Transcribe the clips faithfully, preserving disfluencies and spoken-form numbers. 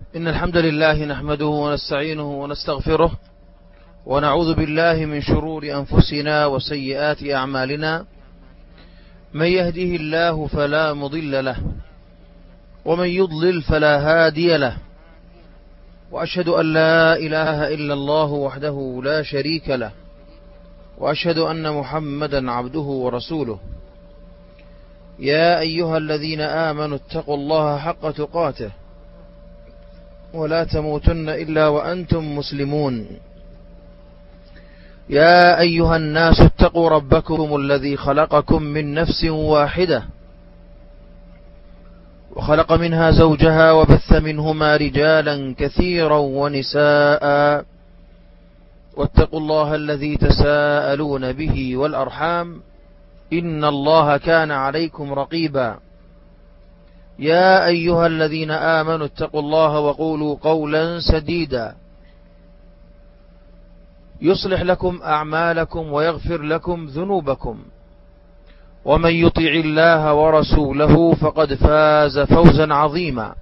إن الحمد لله نحمده ونستعينه ونستغفره ونعوذ بالله من شرور أنفسنا وسيئات أعمالنا. من يهده الله فلا مضل له ومن يضلل فلا هادي له، وأشهد أن لا إله إلا الله وحده لا شريك له، وأشهد أن محمدا عبده ورسوله. يا أيها الذين آمنوا اتقوا الله حق تقاته ولا تموتن إلا وأنتم مسلمون. يا أيها الناس اتقوا ربكم الذي خلقكم من نفس واحدة وخلق منها زوجها وبث منهما رجالا كثيرا ونساء، واتقوا الله الذي تساءلون به والأرحام إن الله كان عليكم رقيبا. يا أيها الذين آمنوا اتقوا الله وقولوا قولا سديدا يصلح لكم أعمالكم ويغفر لكم ذنوبكم، ومن يطع الله ورسوله فقد فاز فوزا عظيما.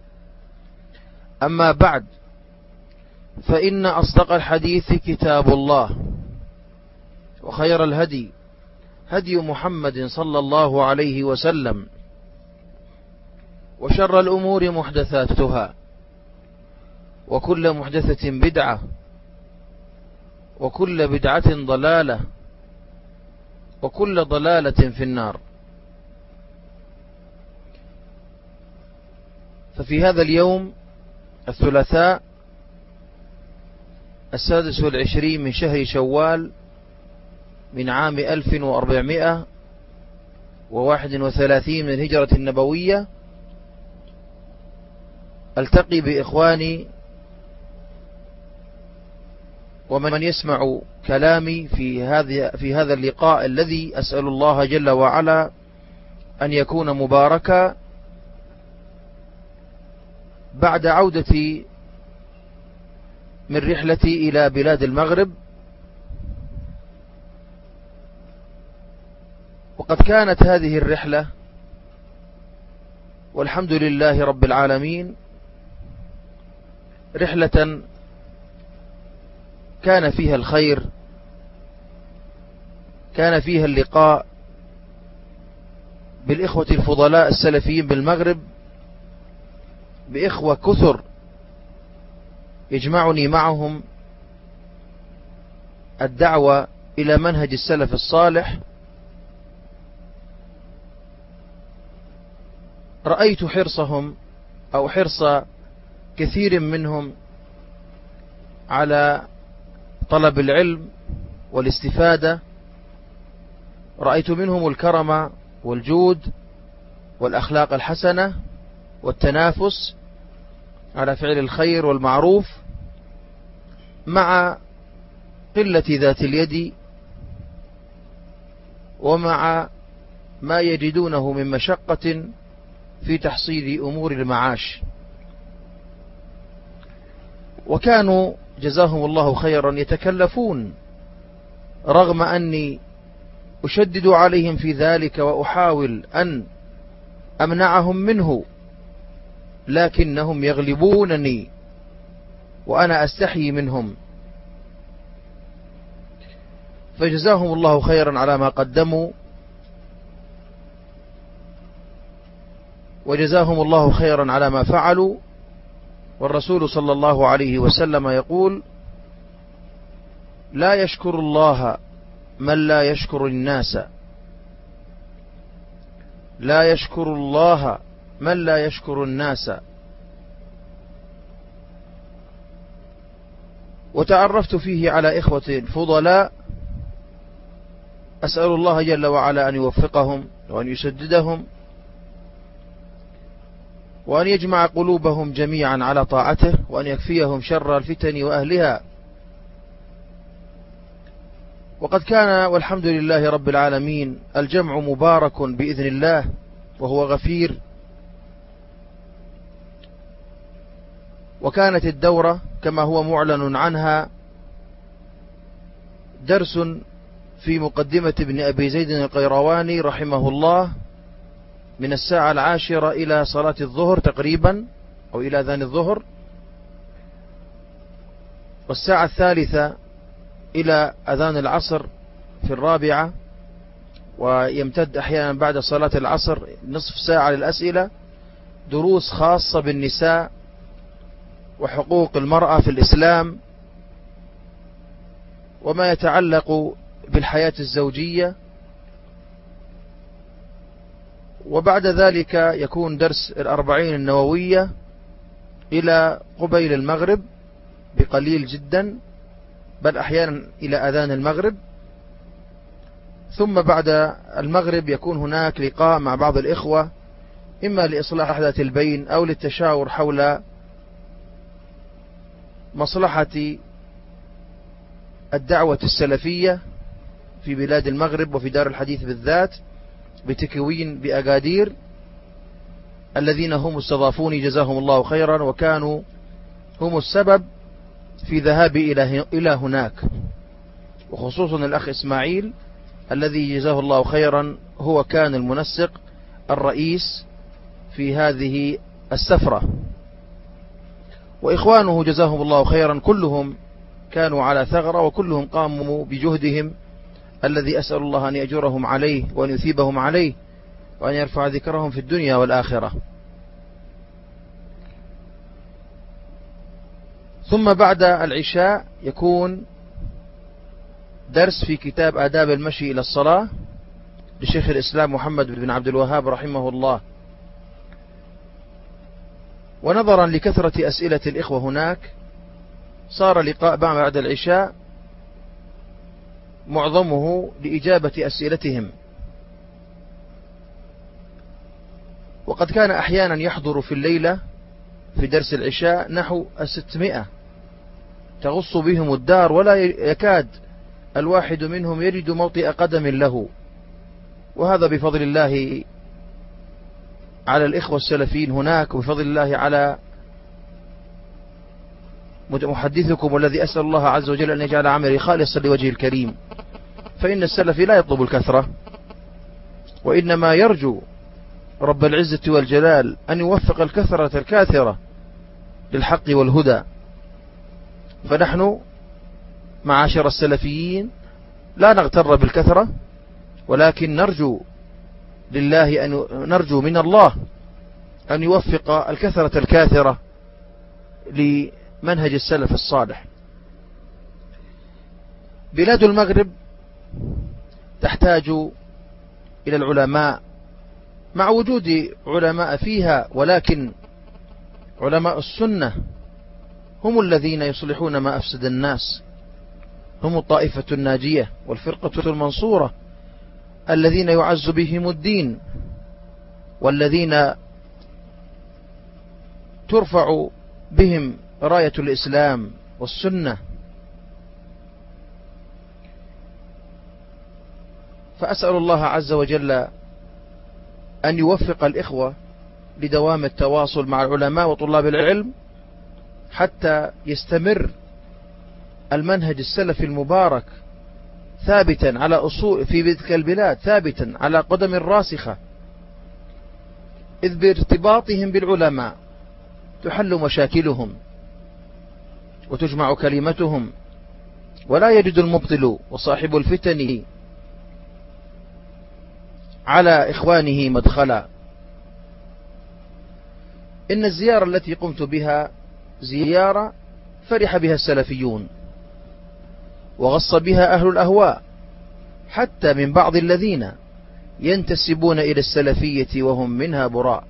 أما بعد، فإن أصدق الحديث كتاب الله، وخير الهدي هدي محمد صلى الله عليه وسلم، وشر الأمور محدثاتها، وكل محدثة بدعة، وكل بدعة ضلالة، وكل ضلالة في النار. ففي هذا اليوم الثلاثاء السادس والعشرين من شهر شوال من عام ألف وأربعمائة وواحد وثلاثين من الهجرة النبوية، ألتقي بإخواني ومن يسمع كلامي في هذا في هذا اللقاء الذي أسأل الله جل وعلا أن يكون مباركا، بعد عودتي من رحلتي إلى بلاد المغرب. وقد كانت هذه الرحلة والحمد لله رب العالمين رحلة كان فيها الخير، كان فيها اللقاء بالإخوة الفضلاء السلفيين بالمغرب، بإخوة كثر يجمعني معهم الدعوة إلى منهج السلف الصالح. رأيت حرصهم أو حرص كثير منهم على طلب العلم والاستفادة. رأيت منهم الكرم والجود والأخلاق الحسنة والتنافس على فعل الخير والمعروف، مع قلة ذات اليد ومع ما يجدونه من مشقة في تحصيل أمور المعاش. وكانوا جزاهم الله خيرا يتكلفون رغم أني أشدد عليهم في ذلك وأحاول أن أمنعهم منه، لكنهم يغلبونني وأنا أستحيي منهم. فجزاهم الله خيرا على ما قدموا، وجزاهم الله خيرا على ما فعلوا. والرسول صلى الله عليه وسلم يقول: لا يشكر الله من لا يشكر الناس، لا يشكر الله من لا يشكر الناس. وتعرفت فيه على إخوة فضلاء، أسأل الله جل وعلا أن يوفقهم وأن يسددهم وأن يجمع قلوبهم جميعا على طاعته، وأن يكفيهم شر الفتن وأهلها. وقد كان والحمد لله رب العالمين الجمع مبارك بإذن الله وهو غفير. وكانت الدورة كما هو معلن عنها درس في مقدمة ابن أبي زيد القيرواني رحمه الله من الساعة العاشرة إلى صلاة الظهر تقريبا، أو إلى أذان الظهر، والساعة الثالثة إلى أذان العصر في الرابعة، ويمتد أحيانا بعد صلاة العصر نصف ساعة للأسئلة، دروس خاصة بالنساء وحقوق المرأة في الإسلام وما يتعلق بالحياة الزوجية. وبعد ذلك يكون درس الأربعين النووية إلى قبيل المغرب بقليل جدا، بل أحيانا إلى أذان المغرب. ثم بعد المغرب يكون هناك لقاء مع بعض الإخوة، إما لإصلاح ذات البين أو للتشاور حول مصلحة الدعوة السلفية في بلاد المغرب وفي دار الحديث بالذات، بتكوين بأكادير الذين هم استضافوني جزاهم الله خيرا، وكانوا هم السبب في ذهابي إلى هناك، وخصوصا الأخ إسماعيل الذي جزاه الله خيرا هو كان المنسق الرئيس في هذه السفرة. وإخوانه جزاهم الله خيرا كلهم كانوا على ثغرة، وكلهم قاموا بجهدهم الذي أسأل الله أن يأجرهم عليه وأن يثيبهم عليه وأن يرفع ذكرهم في الدنيا والآخرة. ثم بعد العشاء يكون درس في كتاب آداب المشي إلى الصلاة لشيخ الإسلام محمد بن عبد الوهاب رحمه الله. ونظرا لكثرة أسئلة الإخوة هناك صار لقاء بعد العشاء معظمه لإجابة أسئلتهم، وقد كان أحيانا يحضر في الليلة في درس العشاء نحو ستمائة تغص بهم الدار، ولا يكاد الواحد منهم يجد موطئ قدم له. وهذا بفضل الله على الإخوة السلفيين هناك، وبفضل الله على محدثكم، والذي أسأل الله عز وجل أن يجعل عملي خالصا لوجهه الكريم. فإن السلفي لا يطلب الكثرة، وإنما يرجو رب العزة والجلال أن يوفق الكثرة الكاثرة للحق والهدى. فنحن معاشر السلفيين لا نغتر بالكثرة، ولكن نرجو لله أن نرجو من الله أن يوفق الكثرة الكاثرة لمنهج السلف الصالح. بلاد المغرب تحتاج إلى العلماء مع وجود علماء فيها، ولكن علماء السنة هم الذين يصلحون ما أفسد الناس، هم الطائفة الناجية والفرقة المنصورة الذين يعز بهم الدين، والذين ترفع بهم راية الإسلام والسنة. فأسأل الله عز وجل أن يوفق الإخوة لدوام التواصل مع العلماء وطلاب العلم، حتى يستمر المنهج السلفي المبارك ثابتا على أصول في تلك البلاد، ثابتا على قدم راسخة، إذ بارتباطهم بالعلماء تحل مشاكلهم وتجمع كلمتهم، ولا يجد المبطل وصاحب الفتن على إخوانه مدخلا. إن الزيارة التي قمت بها زيارة فرح بها السلفيون وغص بها أهل الأهواء، حتى من بعض الذين ينتسبون إلى السلفية وهم منها براء،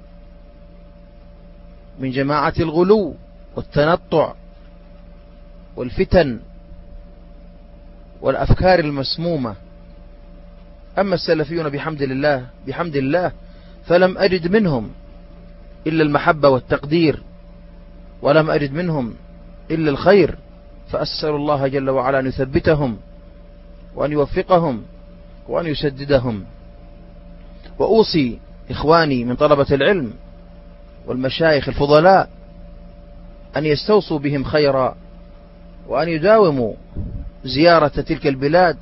من جماعة الغلو والتنطع والفتن والأفكار المسمومة. أما السلفيون بحمد الله بحمد الله فلم أجد منهم إلا المحبة والتقدير، ولم أجد منهم إلا الخير. فأسأل الله جل وعلا أن يثبتهم وأن يوفقهم وأن يسددهم. وأوصي إخواني من طلبة العلم والمشايخ الفضلاء أن يستوصوا بهم خيرا، وأن يداوموا زيارة تلك البلاد.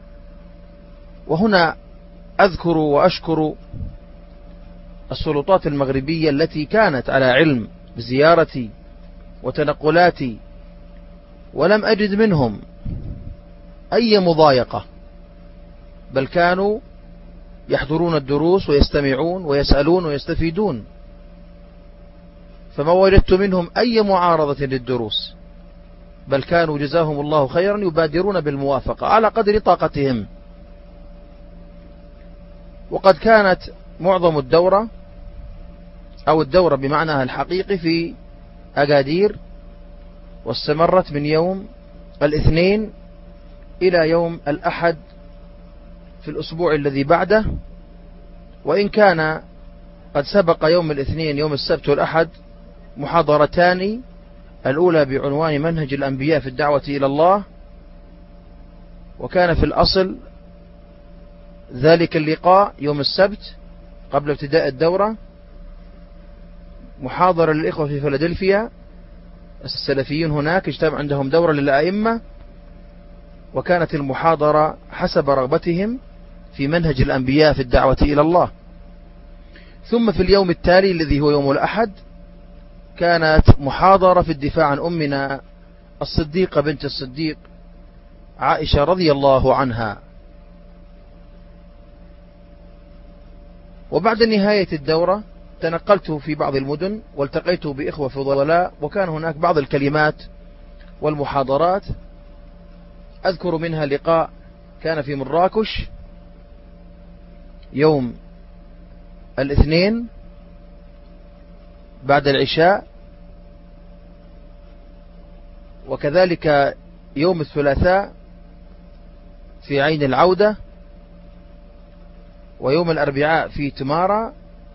وهنا أذكر وأشكر السلطات المغربية التي كانت على علم بزيارتي وتنقلاتي ولم أجد منهم أي مضايقة، بل كانوا يحضرون الدروس ويستمعون ويسألون ويستفيدون، فما وجدت منهم أي معارضة للدروس، بل كانوا جزاهم الله خيرا يبادرون بالموافقة على قدر طاقتهم. وقد كانت معظم الدورة أو الدورة بمعناها الحقيقي في أكادير، واستمرت من يوم الاثنين إلى يوم الأحد في الأسبوع الذي بعده، وإن كان قد سبق يوم الاثنين يوم السبت والأحد محاضرتان، الأولى بعنوان منهج الأنبياء في الدعوة إلى الله، وكان في الأصل ذلك اللقاء يوم السبت قبل ابتداء الدورة محاضرة للإخوة في فيلادلفيا السلفيين، هناك اجتمع عندهم دورة للأئمة، وكانت المحاضرة حسب رغبتهم في منهج الأنبياء في الدعوة إلى الله. ثم في اليوم التالي الذي هو يوم الأحد كانت محاضرة في الدفاع عن أمنا الصديقة بنت الصديق عائشة رضي الله عنها. وبعد نهاية الدورة تنقلت في بعض المدن والتقيت بإخوة فضلاء، وكان هناك بعض الكلمات والمحاضرات، أذكر منها لقاء كان في مراكش يوم الاثنين بعد العشاء، وكذلك يوم الثلاثاء في عين العودة، ويوم الأربعاء في تمارا،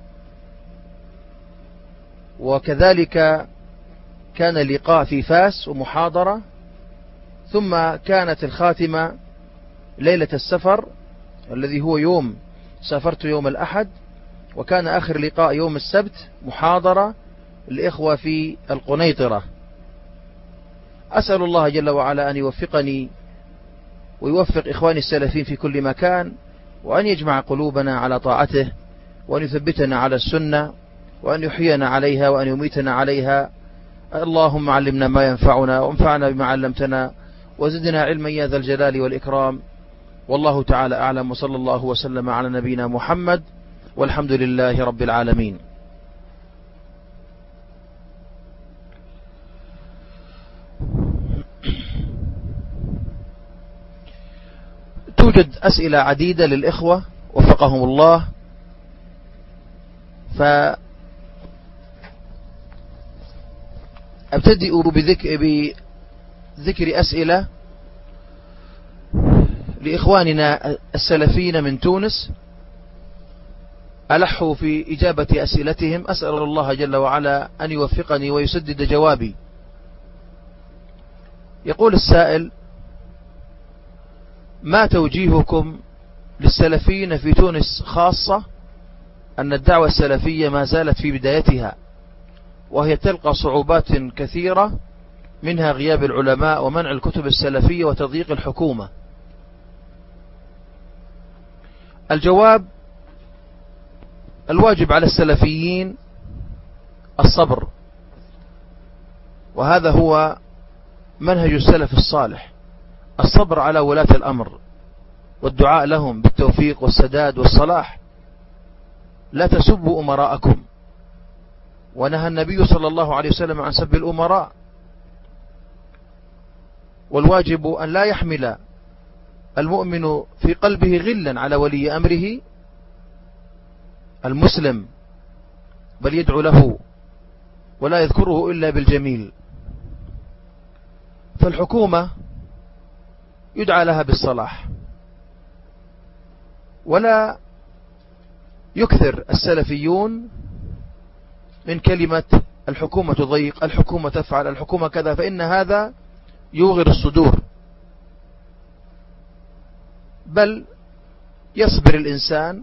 وكذلك كان لقاء في فاس ومحاضرة، ثم كانت الخاتمة ليلة السفر الذي هو يوم سافرت يوم الأحد، وكان آخر لقاء يوم السبت محاضرة الإخوة في القنيطرة. أسأل الله جل وعلا أن يوفقني ويوفق إخواني السلفين في كل مكان، وأن يجمع قلوبنا على طاعته، وأن يثبتنا على السنة، وأن يحيينا عليها، وأن يميتنا عليها. اللهم علمنا ما ينفعنا، وانفعنا بما علمتنا، وزدنا علما يا ذا الجلال والإكرام. والله تعالى أعلم، وصلى الله وسلم على نبينا محمد، والحمد لله رب العالمين. توجد أسئلة عديدة للإخوة وفقهم الله، فأبتدئ بذكر, بذكر أسئلة لإخواننا السلفيين من تونس، ألحوا في إجابة أسئلتهم. أسأل الله جل وعلا أن يوفقني ويسدد جوابي. يقول السائل: ما توجيهكم للسلفيين في تونس، خاصة أن الدعوة السلفية ما زالت في بدايتها، وهي تلقى صعوبات كثيرة، منها غياب العلماء ومنع الكتب السلفية وتضييق الحكومة؟ الجواب: الواجب على السلفيين الصبر، وهذا هو منهج السلف الصالح، الصبر على ولاة الأمر والدعاء لهم بالتوفيق والسداد والصلاح. لا تسبوا أمراءكم، ونهى النبي صلى الله عليه وسلم عن سب الأمراء. والواجب أن لا يحمل المؤمن في قلبه غلا على ولي أمره المسلم، بل يدعو له ولا يذكره إلا بالجميل. فالحكومة يدعى لها بالصلاح، ولا يكثر السلفيون من كلمة الحكومة تضيق، الحكومة تفعل، الحكومة كذا، فإن هذا يوغر الصدور، بل يصبر الإنسان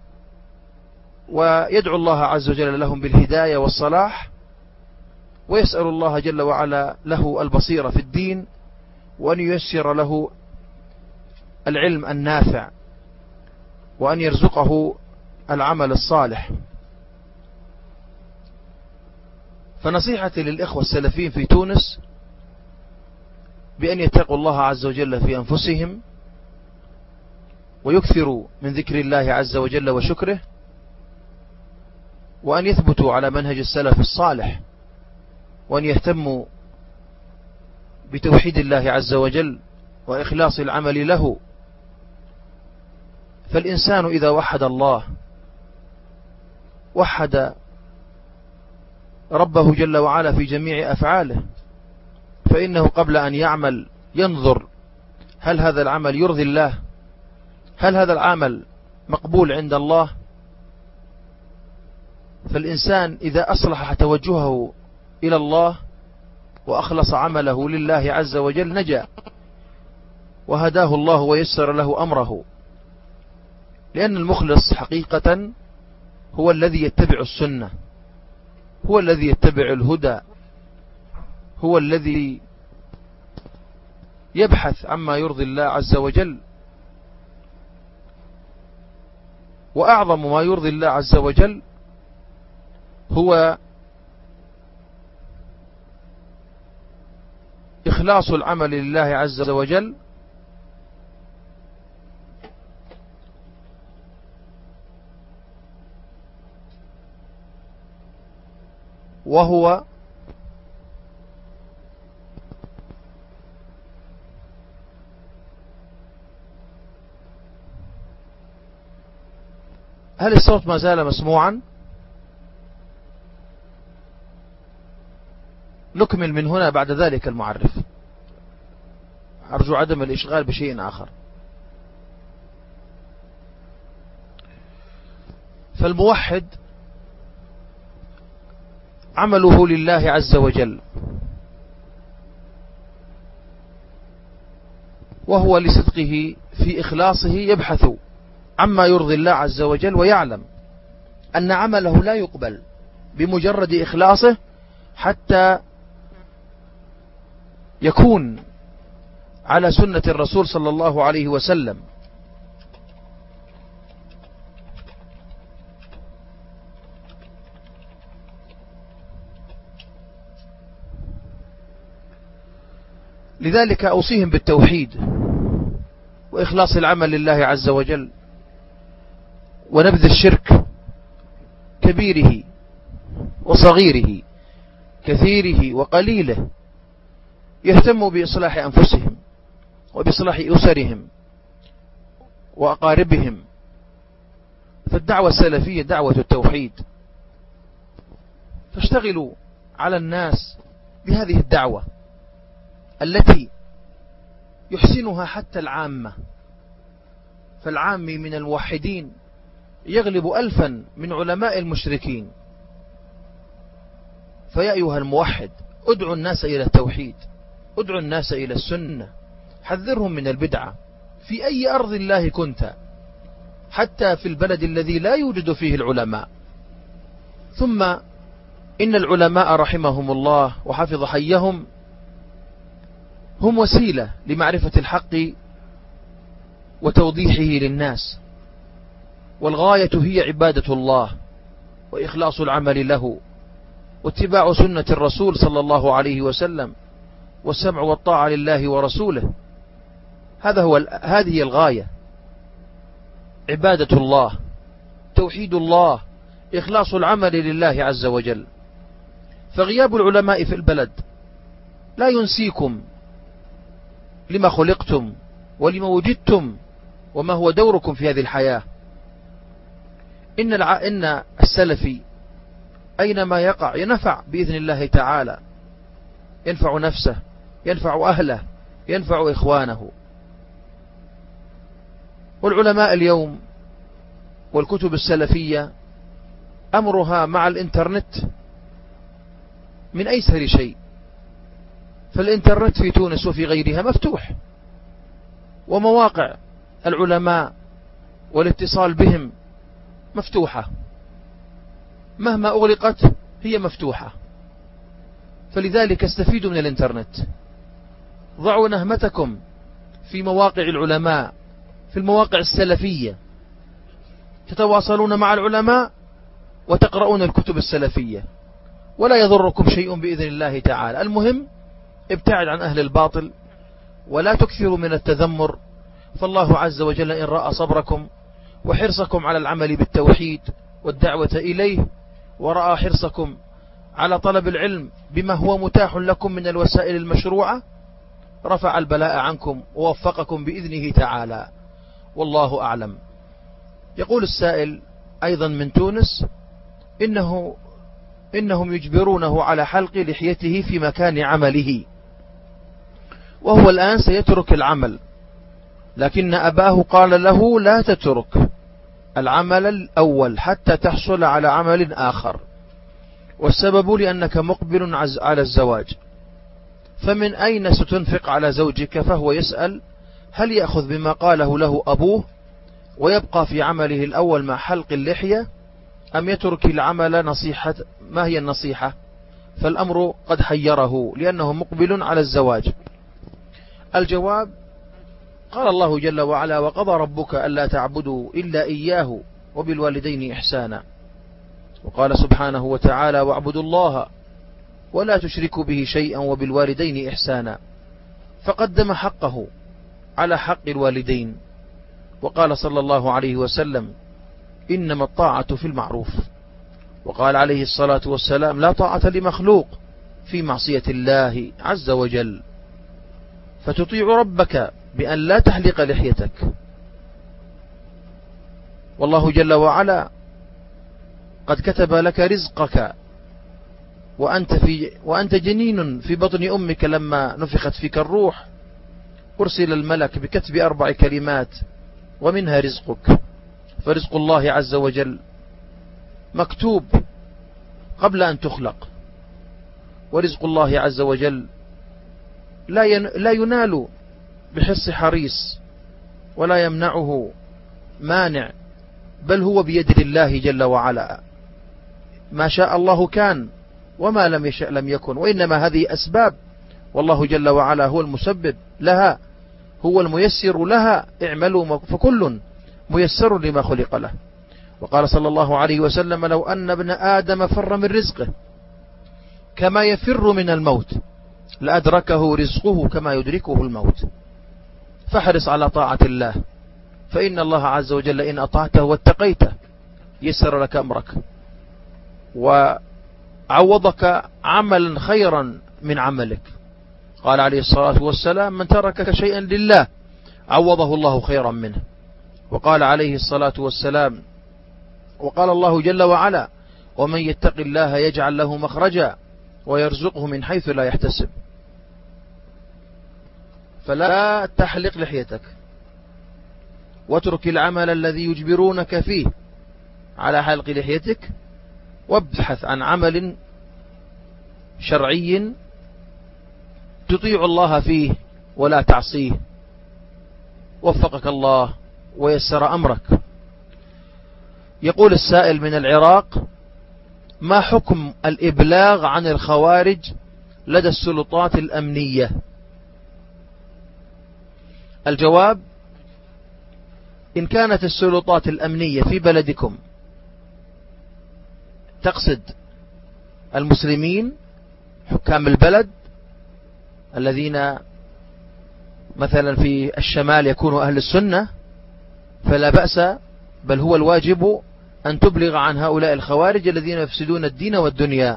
ويدعو الله عز وجل لهم بالهداية والصلاح، ويسأل الله جل وعلا له البصيرة في الدين، وأن ييسر له العلم النافع، وأن يرزقه العمل الصالح. فنصيحتي للإخوة السلفيين في تونس بأن يتقوا الله عز وجل في أنفسهم ويكثروا من ذكر الله عز وجل وشكره، وأن يثبتوا على منهج السلف الصالح، وأن يهتموا بتوحيد الله عز وجل وإخلاص العمل له. فالإنسان إذا وحد الله وحد ربه جل وعلا في جميع أفعاله، فإنه قبل أن يعمل ينظر هل هذا العمل يرضي الله، هل هذا العمل مقبول عند الله. فالإنسان إذا أصلح توجهه إلى الله وأخلص عمله لله عز وجل نجا، وهداه الله ويسر له أمره، لأن المخلص حقيقة هو الذي يتبع السنة، هو الذي يتبع الهدى، هو الذي يبحث عما يرضي الله عز وجل. وأعظم ما يرضي الله عز وجل هو إخلاص العمل لله عز وجل، وهو هل الصوت ما زال مسموعا؟ نكمل من هنا بعد ذلك المعرف. أرجو عدم الإشغال بشيء آخر. فالموحد عمله لله عز وجل، وهو لصدقه في إخلاصه يبحث عما يرضي الله عز وجل، ويعلم أن عمله لا يقبل بمجرد إخلاصه حتى يكون على سنة الرسول صلى الله عليه وسلم. لذلك أوصيهم بالتوحيد وإخلاص العمل لله عز وجل، ونبذ الشرك كبيره وصغيره، كثيره وقليله. يهتموا بإصلاح أنفسهم وبإصلاح أسرهم وأقاربهم. فالدعوة السلفية دعوة التوحيد، فاشتغلوا على الناس بهذه الدعوة التي يحسنها حتى العامة. فالعامي من الموحدين يغلب ألفا من علماء المشركين. فيا أيها الموحد ادعو الناس إلى التوحيد، ادعو الناس إلى السنة، حذرهم من البدعة في أي أرض الله كنت، حتى في البلد الذي لا يوجد فيه العلماء. ثم إن العلماء رحمهم الله وحفظ حيهم هم وسيلة لمعرفة الحق وتوضيحه للناس، والغاية هي عبادة الله وإخلاص العمل له، واتباع سنة الرسول صلى الله عليه وسلم، والسمع والطاعة لله ورسوله. هذا هو هذه الغاية، عبادة الله، توحيد الله، إخلاص العمل لله عز وجل. فغياب العلماء في البلد لا ينسيكم لما خلقتم ولما وجدتم وما هو دوركم في هذه الحياة. إن الع... إن السلفي أينما يقع ينفع بإذن الله تعالى، ينفع نفسه، ينفع أهله، ينفع إخوانه. والعلماء اليوم والكتب السلفية أمرها مع الإنترنت من أيسر شيء. فالإنترنت في تونس وفي غيرها مفتوح، ومواقع العلماء والاتصال بهم مفتوحة، مهما أغلقت هي مفتوحة. فلذلك استفيدوا من الإنترنت، ضعوا نهمتكم في مواقع العلماء، في المواقع السلفية، تتواصلون مع العلماء وتقرؤون الكتب السلفية، ولا يضركم شيء بإذن الله تعالى. المهم ابتعد عن أهل الباطل ولا تكثروا من التذمر، فالله عز وجل إن رأى صبركم وحرصكم على العمل بالتوحيد والدعوة إليه، ورأى حرصكم على طلب العلم بما هو متاح لكم من الوسائل المشروعة، رفع البلاء عنكم ووفقكم بإذنه تعالى، والله أعلم. يقول السائل أيضا من تونس: إنه إنهم يجبرونه على حلق لحيته في مكان عمله، وهو الآن سيترك العمل، لكن أباه قال له: لا تترك العمل الأول حتى تحصل على عمل آخر، والسبب لأنك مقبل على الزواج، فمن أين ستنفق على زوجك؟ فهو يسأل: هل يأخذ بما قاله له أبوه ويبقى في عمله الأول مع حلق اللحية، أم يترك العمل؟ نصيحة، ما هي النصيحة؟ فالأمر قد حيره لأنه مقبل على الزواج. الجواب: قال الله جل وعلا: وقضى ربك ألا تعبدوا إلا إياه وبالوالدين إحسانا، وقال سبحانه وتعالى: واعبدوا الله ولا تشركوا به شيئا وبالوالدين إحسانا، فقدم حقه على حق الوالدين، وقال صلى الله عليه وسلم: إنما الطاعة في المعروف، وقال عليه الصلاة والسلام: لا طاعة لمخلوق في معصية الله عز وجل، فتطيع ربك بأن لا تحلق لحيتك، والله جل وعلا قد كتب لك رزقك وأنت, في وأنت جنين في بطن أمك، لما نفخت فيك الروح أرسل الملك بكتب أربع كلمات ومنها رزقك، فرزق الله عز وجل مكتوب قبل أن تخلق، ورزق الله عز وجل لا ينال بحرص حريص ولا يمنعه مانع، بل هو بيد الله جل وعلا، ما شاء الله كان وما لم يشأ لم يكن، وإنما هذه أسباب، والله جل وعلا هو المسبب لها، هو الميسر لها، اعملوا فكل ميسر لما خلق له. وقال صلى الله عليه وسلم: لو أن ابن آدم فر من رزقه كما يفر من الموت لأدركه رزقه كما يدركه الموت، فاحرص على طاعة الله، فإن الله عز وجل إن أطعته واتقيته يسر لك أمرك وعوضك عملا خيرا من عملك. قال عليه الصلاة والسلام: من ترك شيئا لله عوضه الله خيرا منه. وقال عليه الصلاة والسلام: وقال الله جل وعلا: ومن يتق الله يجعل له مخرجا ويرزقه من حيث لا يحتسب. فلا تحلق لحيتك، واترك العمل الذي يجبرونك فيه على حلق لحيتك، وابحث عن عمل شرعي تطيع الله فيه ولا تعصيه، وفقك الله ويسر أمرك. يقول السائل من العراق: ما حكم الإبلاغ عن الخوارج لدى السلطات الأمنية؟ الجواب: إن كانت السلطات الأمنية في بلدكم تقصد المسلمين حكام البلد الذين مثلا في الشمال يكونوا أهل السنة، فلا بأس، بل هو الواجب أن تبلغ عن هؤلاء الخوارج الذين يفسدون الدين والدنيا،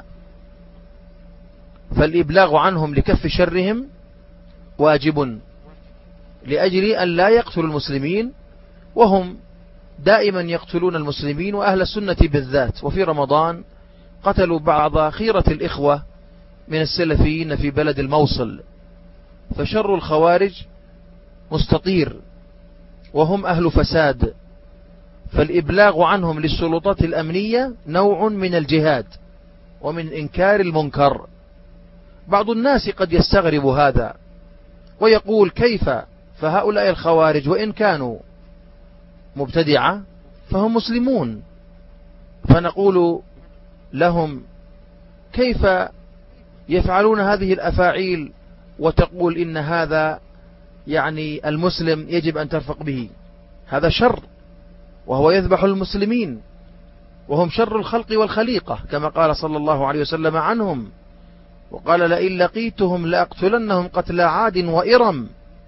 فالإبلاغ عنهم لكف شرهم واجب، لأجل أن لا يقتلوا المسلمين، وهم دائما يقتلون المسلمين وأهل السنة بالذات. وفي رمضان قتلوا بعض خيرة الإخوة من السلفيين في بلد الموصل، فشر الخوارج مستطير وهم أهل فساد، فالإبلاغ عنهم للسلطات الأمنية نوع من الجهاد ومن إنكار المنكر. بعض الناس قد يستغرب هذا ويقول: كيف؟ فهؤلاء الخوارج وإن كانوا مبتدعة فهم مسلمون. فنقول لهم: كيف يفعلون هذه الأفاعيل وتقول إن هذا يعني المسلم يجب أن ترفق به؟ هذا شر، وهو يذبح المسلمين، وهم شر الخلق والخليقة، كما قال صلى الله عليه وسلم عنهم، وقال: لئن لقيتهم لأقتلنهم قتل عاد وإرم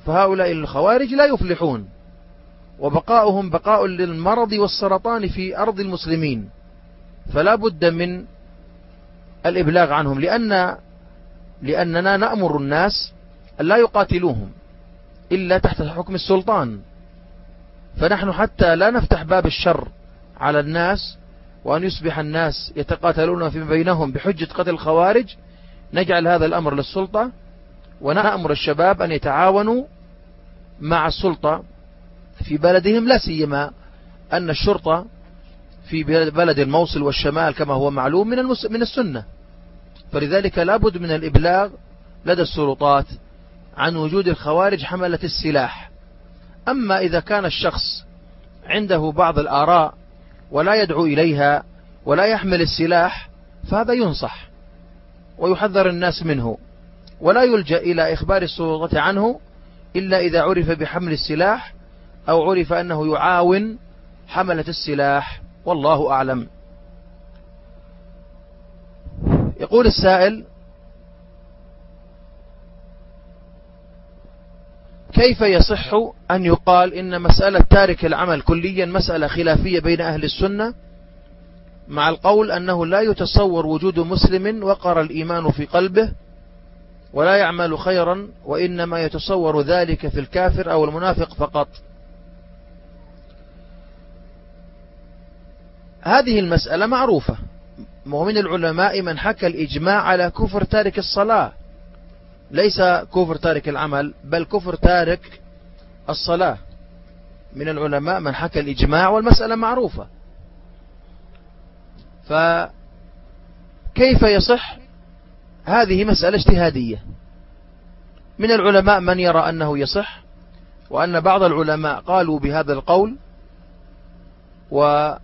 فهؤلاء الخوارج لا يفلحون، وبقاؤهم بقاء للمرض والسرطان في أرض المسلمين، فلا بد من الإبلاغ عنهم، لأن لأننا نأمر الناس أن لا يقاتلوهم إلا تحت حكم السلطان، فنحن حتى لا نفتح باب الشر على الناس وأن يصبح الناس يتقاتلون فيما بينهم بحجة قتل الخوارج، نجعل هذا الأمر للسلطة، ونأمر الشباب أن يتعاونوا مع السلطة في بلدهم، لا سيما أن الشرطة في بلد الموصل والشمال كما هو معلوم من من السنة، فلذلك لا بد من الإبلاغ لدى السلطات عن وجود الخوارج حملة السلاح. أما إذا كان الشخص عنده بعض الآراء ولا يدعو إليها ولا يحمل السلاح، فهذا ينصح ويحذر الناس منه، ولا يلجأ إلى إخبار السلطة عنه إلا إذا عرف بحمل السلاح أو عرف أنه يعاون حملة السلاح، والله أعلم. يقول السائل: كيف يصح أن يقال إن مسألة تارك العمل كليا مسألة خلافية بين أهل السنة، مع القول أنه لا يتصور وجود مسلم وقر الإيمان في قلبه ولا يعمل خيرا، وإنما يتصور ذلك في الكافر أو المنافق فقط؟ هذه المسألة معروفة، ومن العلماء من حكى الإجماع على كفر تارك الصلاة، ليس كفر تارك العمل بل كفر تارك الصلاة. من العلماء من حكى الإجماع والمسألة معروفة، فكيف يصح؟ هذه مسألة اجتهادية. من العلماء من يرى أنه يصح، وأن بعض العلماء قالوا بهذا القول، ويحمل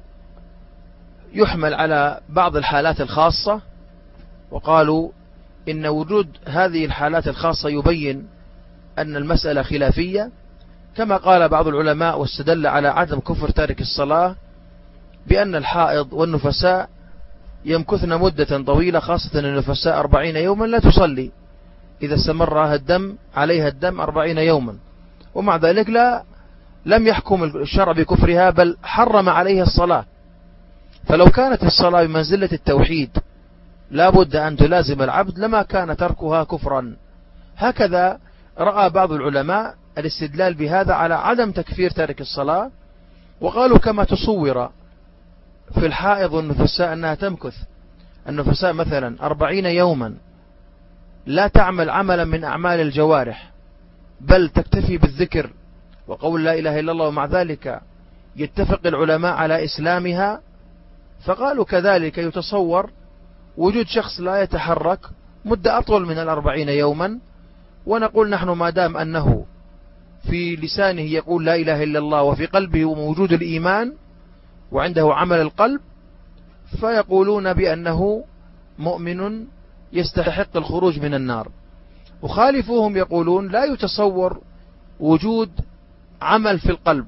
على بعض الحالات الخاصة، وقالوا إن وجود هذه الحالات الخاصة يبين أن المسألة خلافية، كما قال بعض العلماء واستدل على عدم كفر تارك الصلاة بأن الحائض والنفساء يمكثن مدة طويلة، خاصة النفساء أربعين يوما لا تصلي إذا استمر الدم عليها الدم أربعين يوما، ومع ذلك لا لم يحكم الشرع بكفرها بل حرم عليها الصلاة. فلو كانت الصلاة بمنزلة التوحيد لا بد أن تلازم العبد لما كان تركها كفرا. هكذا رأى بعض العلماء الاستدلال بهذا على عدم تكفير تارك الصلاة، وقالوا كما تصور في الحائض والنفساء أنها تمكث النفساء مثلا أربعين يوما لا تعمل عملا من أعمال الجوارح بل تكتفي بالذكر وقول لا إله إلا الله، ومع ذلك يتفق العلماء على إسلامها، فقالوا كذلك يتصور وجود شخص لا يتحرك مدة أطول من الأربعين يوما، ونقول نحن ما دام أنه في لسانه يقول لا إله إلا الله وفي قلبه موجود الإيمان وعنده عمل القلب، فيقولون بأنه مؤمن يستحق الخروج من النار. وخالفوهم يقولون لا يتصور وجود عمل في القلب،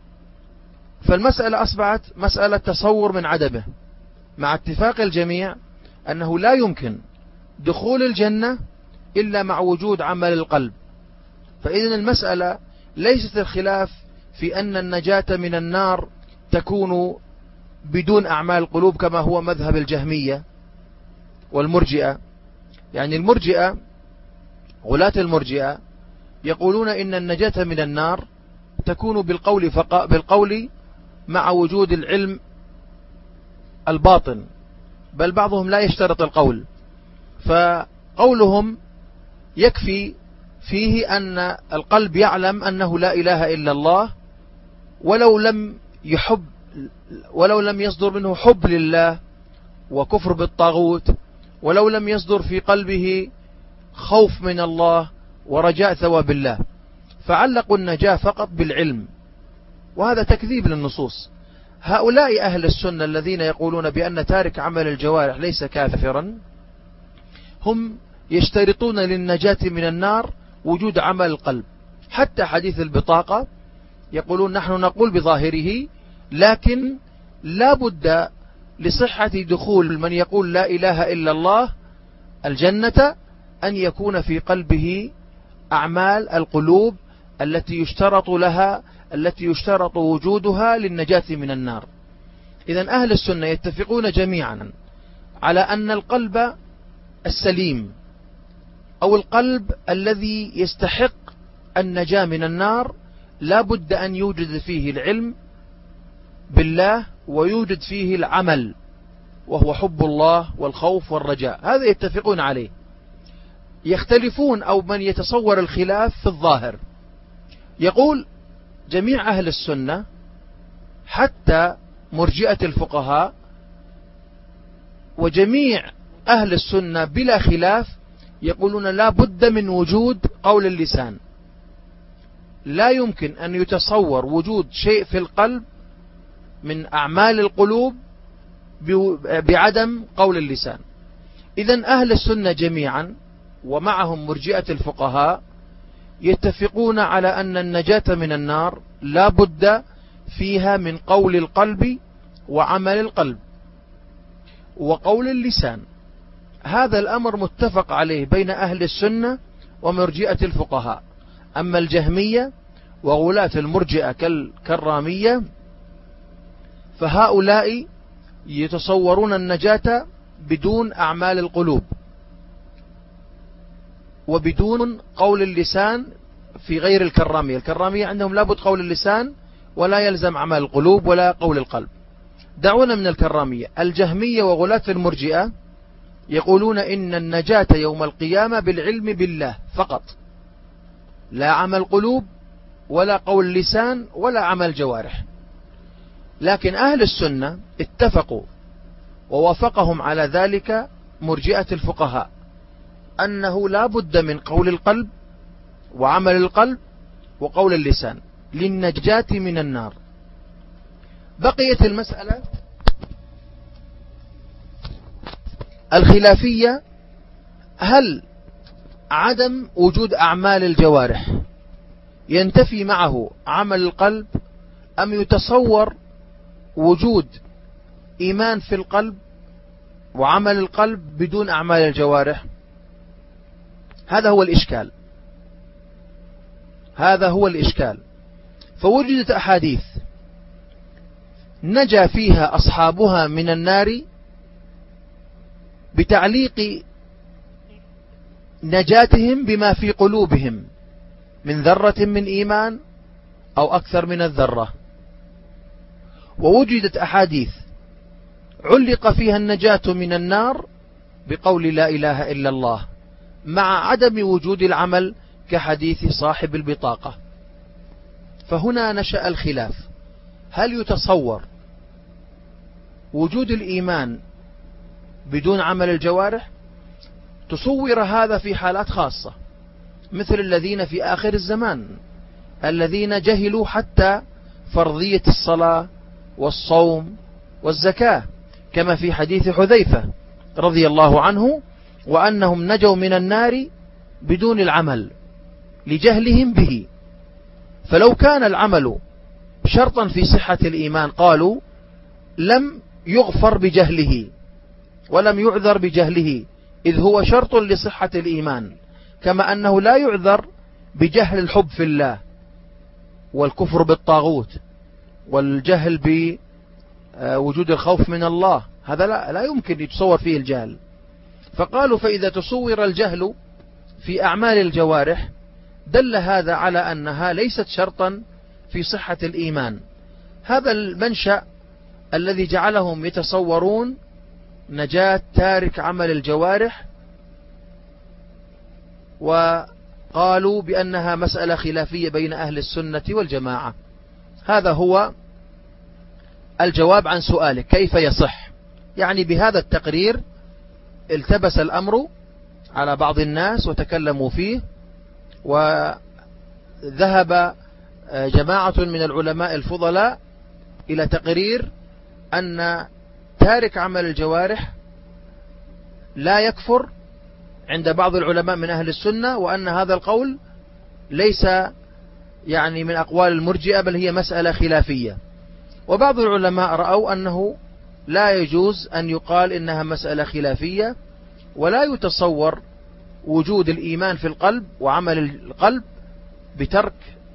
فالمسألة أصبحت مسألة تصور من عدمه، مع اتفاق الجميع أنه لا يمكن دخول الجنة إلا مع وجود عمل القلب. فإذن المسألة ليست الخلاف في أن النجاة من النار تكون بدون أعمال القلوب كما هو مذهب الجهمية والمرجئة. يعني المرجئة غلاة المرجئة يقولون إن النجاة من النار تكون بالقول فقط، بالقول مع وجود العلم الباطن، بل بعضهم لا يشترط القول، فقولهم يكفي فيه أن القلب يعلم أنه لا إله إلا الله، ولو لم يحب ولو لم يصدر منه حب لله وكفر بالطاغوت، ولو لم يصدر في قلبه خوف من الله ورجاء ثواب الله، فعلقوا النجاة فقط بالعلم، وهذا تكذيب للنصوص. هؤلاء أهل السنة الذين يقولون بأن تارك عمل الجوارح ليس كافرا، هم يشترطون للنجاة من النار وجود عمل القلب. حتى حديث البطاقة يقولون نحن نقول بظاهره، لكن لا بد لصحة دخول من يقول لا إله إلا الله الجنة أن يكون في قلبه أعمال القلوب التي يشترط لها التي يشترط وجودها للنجاة من النار. إذن أهل السنة يتفقون جميعا على أن القلب السليم أو القلب الذي يستحق النجاة من النار لا بد أن يوجد فيه العلم بالله ويوجد فيه العمل وهو حب الله والخوف والرجاء. هذا يتفقون عليه. يختلفون أو من يتصور الخلاف في الظاهر. يقول جميع أهل السنة حتى مرجئة الفقهاء وجميع أهل السنة بلا خلاف يقولون لا بد من وجود قول اللسان. لا يمكن أن يتصور وجود شيء في القلب من أعمال القلوب بعدم قول اللسان. إذن أهل السنة جميعا ومعهم مرجئة الفقهاء يتفقون على أن النجاة من النار لا بد فيها من قول القلب وعمل القلب وقول اللسان. هذا الأمر متفق عليه بين أهل السنة ومرجئة الفقهاء. أما الجهمية وغلاة المرجئة كالكرامية فهؤلاء يتصورون النجاة بدون أعمال القلوب وبدون قول اللسان في غير الكرامية. الكرامية عندهم لابد قول اللسان ولا يلزم أعمال القلوب ولا قول القلب. دعونا من الكرامية. الجهمية وغلاة المرجئة يقولون إن النجاة يوم القيامة بالعلم بالله فقط، لا عمل قلوب ولا قول لسان ولا عمل جوارح. لكن أهل السنة اتفقوا ووافقهم على ذلك مرجئة الفقهاء أنه لا بد من قول القلب وعمل القلب وقول اللسان للنجاة من النار. بقيت المسألة الخلافية: هل عدم وجود أعمال الجوارح ينتفي معه عمل القلب أم يتصور وجود إيمان في القلب وعمل القلب بدون أعمال الجوارح؟ هذا هو الإشكال. هذا هو الإشكال. فوجدت أحاديث نجا فيها أصحابها من النار بتعليق نجاتهم بما في قلوبهم من ذرة من إيمان أو أكثر من الذرة. ووجدت أحاديث علق فيها النجاة من النار بقول لا إله إلا الله مع عدم وجود العمل كحديث صاحب البطاقة. فهنا نشأ الخلاف: هل يتصور وجود الإيمان بدون عمل الجوارح؟ تصور هذا في حالات خاصة مثل الذين في آخر الزمان الذين جهلوا حتى فرضية الصلاة والصوم والزكاة، كما في حديث حذيفة رضي الله عنه: وأنهم نجوا من النار بدون العمل لجهلهم به. فلو كان العمل شرطا في صحة الإيمان قالوا لم يغفر بجهله ولم يعذر بجهله، إذ هو شرط لصحة الإيمان، كما أنه لا يعذر بجهل الحب في الله والكفر بالطاغوت والجهل بوجود الخوف من الله. هذا لا, لا يمكن يتصور فيه الجهل. فقالوا فإذا تصور الجهل في أعمال الجوارح دل هذا على أنها ليست شرطا في صحة الإيمان. هذا المنشأ الذي جعلهم يتصورون نجاة تارك عمل الجوارح، وقالوا بأنها مسألة خلافية بين أهل السنة والجماعة. هذا هو الجواب عن سؤالك كيف يصح. يعني بهذا التقرير التبس الأمر على بعض الناس وتكلموا فيه، وذهب جماعة من العلماء الفضلاء إلى تقرير أن تارك عمل الجوارح لا يكفر عند بعض العلماء من أهل السنة، وأن هذا القول ليس يعني من أقوال المرجئة بل هي مسألة خلافية. وبعض العلماء رأوا أنه لا يجوز أن يقال إنها مسألة خلافية، ولا يتصور وجود الإيمان في القلب وعمل القلب بترك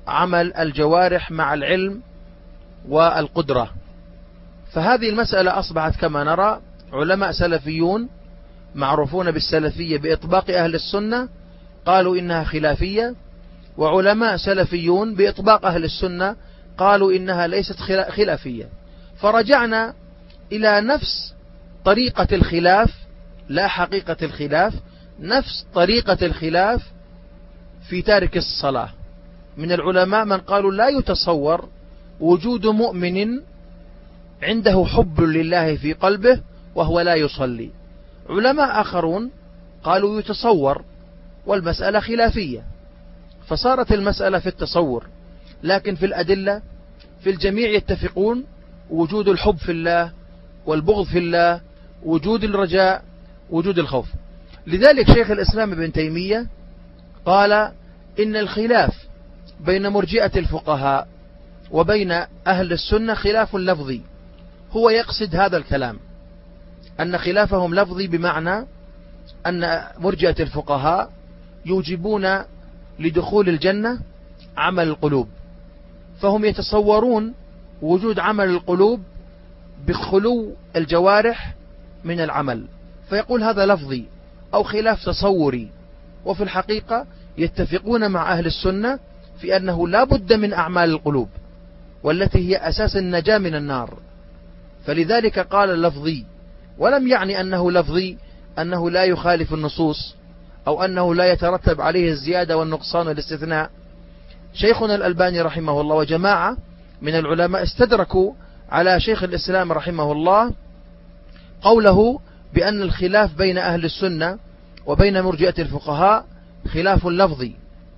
عمل الجوارح مع العلم والقدرة. فهذه المسألة أصبحت كما نرى علماء سلفيون معروفون بالسلفية بإطباق أهل السنة قالوا إنها خلافية، وعلماء سلفيون بإطباق أهل السنة قالوا إنها ليست خلافية. فرجعنا إلى نفس طريقة الخلاف، لا حقيقة الخلاف، نفس طريقة الخلاف في تارك الصلاة. من العلماء من قالوا لا يتصور وجود مؤمن عنده حب لله في قلبه وهو لا يصلي. علماء آخرون قالوا يتصور، والمسألة خلافية. فصارت المسألة في التصور، لكن في الأدلة في الجميع يتفقون وجود الحب في الله والبغض في الله، وجود الرجاء، وجود الخوف. لذلك شيخ الإسلام ابن تيمية قال إن الخلاف بين مرجئة الفقهاء وبين أهل السنة خلاف لفظي. هو يقصد هذا الكلام أن خلافهم لفظي، بمعنى أن مرجئة الفقهاء يوجبون لدخول الجنة عمل القلوب، فهم يتصورون وجود عمل القلوب بخلو الجوارح من العمل، فيقول هذا لفظي أو خلاف تصوري. وفي الحقيقة يتفقون مع أهل السنة في أنه لا بد من أعمال القلوب، والتي هي أساس النجاة من النار. فلذلك قال اللفظي، ولم يعني أنه لفظي أنه لا يخالف النصوص أو أنه لا يترتب عليه الزيادة والنقصان والاستثناء. شيخنا الألباني رحمه الله وجماعة من العلماء استدركوا على شيخ الإسلام رحمه الله قوله بأن الخلاف بين أهل السنة وبين مرجئة الفقهاء خلاف لفظي.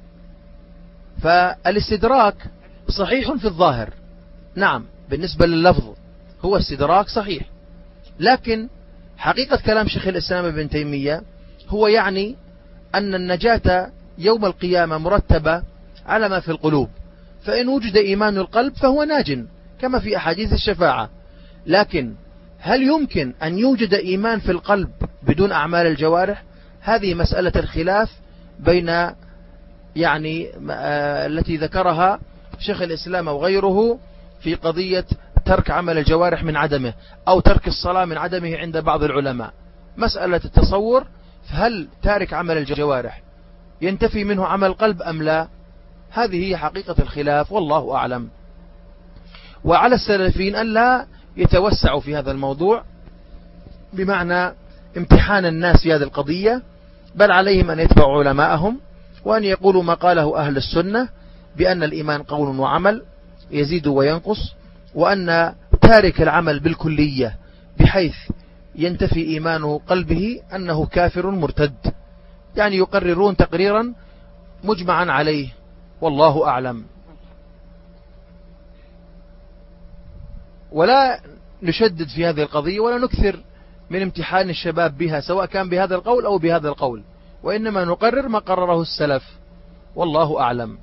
فالاستدراك صحيح في الظاهر، نعم بالنسبة لللفظ هو استدراك صحيح، لكن حقيقة كلام شيخ الإسلام ابن تيمية هو يعني أن النجاة يوم القيامة مرتبة على ما في القلوب، فإن وجد إيمان القلب فهو ناج كما في أحاديث الشفاعة. لكن هل يمكن أن يوجد إيمان في القلب بدون أعمال الجوارح؟ هذه مسألة الخلاف بين يعني آه التي ذكرها شيخ الإسلام وغيره في قضية ترك عمل الجوارح من عدمه، أو ترك الصلاة من عدمه عند بعض العلماء. مسألة التصور، هل تارك عمل الجوارح ينتفي منه عمل القلب أم لا؟ هذه هي حقيقة الخلاف والله أعلم. وعلى السلفيين أن لا يتوسعوا في هذا الموضوع بمعنى امتحان الناس في هذه القضية، بل عليهم أن يتبعوا علماءهم وأن يقولوا ما قاله أهل السنة بأن الإيمان قول وعمل يزيد وينقص، وأن تارك العمل بالكلية بحيث ينتفي إيمان قلبه أنه كافر مرتد، يعني يقررون تقريرا مجمعا عليه والله أعلم. ولا نشدد في هذه القضية ولا نكثر من امتحان الشباب بها سواء كان بهذا القول أو بهذا القول، وإنما نقرر ما قرره السلف والله أعلم.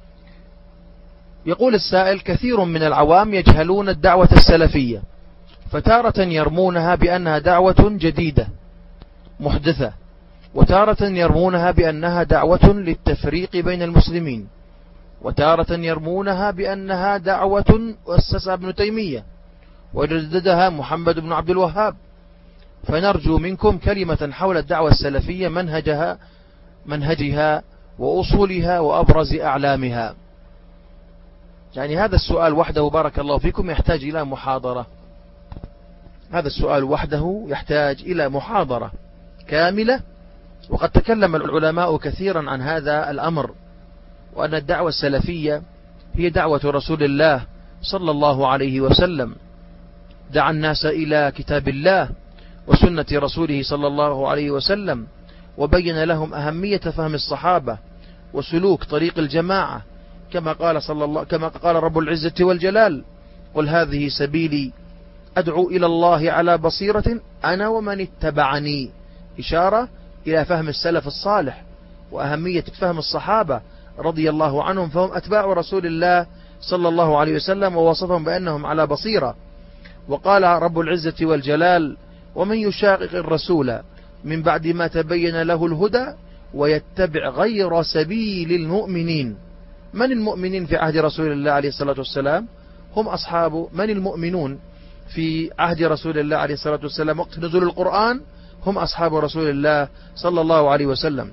يقول السائل: كثير من العوام يجهلون الدعوة السلفية، فتارة يرمونها بأنها دعوة جديدة محدثة، وتارة يرمونها بأنها دعوة للتفريق بين المسلمين، وتارة يرمونها بأنها دعوة أسسها ابن تيمية وجددها محمد بن عبد الوهاب. فنرجو منكم كلمة حول الدعوة السلفية، منهجها منهجها وأصولها وأبرز أعلامها. يعني هذا السؤال وحده بارك الله فيكم يحتاج إلى محاضرة، هذا السؤال وحده يحتاج إلى محاضرة كاملة. وقد تكلم العلماء كثيرا عن هذا الأمر، وأن الدعوة السلفية هي دعوة رسول الله صلى الله عليه وسلم، دعا الناس إلى كتاب الله وسنة رسوله صلى الله عليه وسلم، وبين لهم أهمية فهم الصحابة وسلوك طريق الجماعة، كما قال صلى الله كما قال رب العزة والجلال: قل هذه سبيلي أدعو إلى الله على بصيرة أنا ومن اتبعني، إشارة إلى فهم السلف الصالح وأهمية فهم الصحابة رضي الله عنهم، فهم أتباع رسول الله صلى الله عليه وسلم، ووصفهم بأنهم على بصيرة. وقال رب العزة والجلال: ومن يشاقق الرسول من بعد ما تبين له الهدى ويتبع غير سبيل المؤمنين من المؤمنين في عهد رسول الله عليه الصلاة والسلام؟ هم أصحاب من المؤمنون في عهد رسول الله عليه الصلاة والسلام وقت نزول القرآن؟ هم أصحاب رسول الله صلى الله عليه وسلم.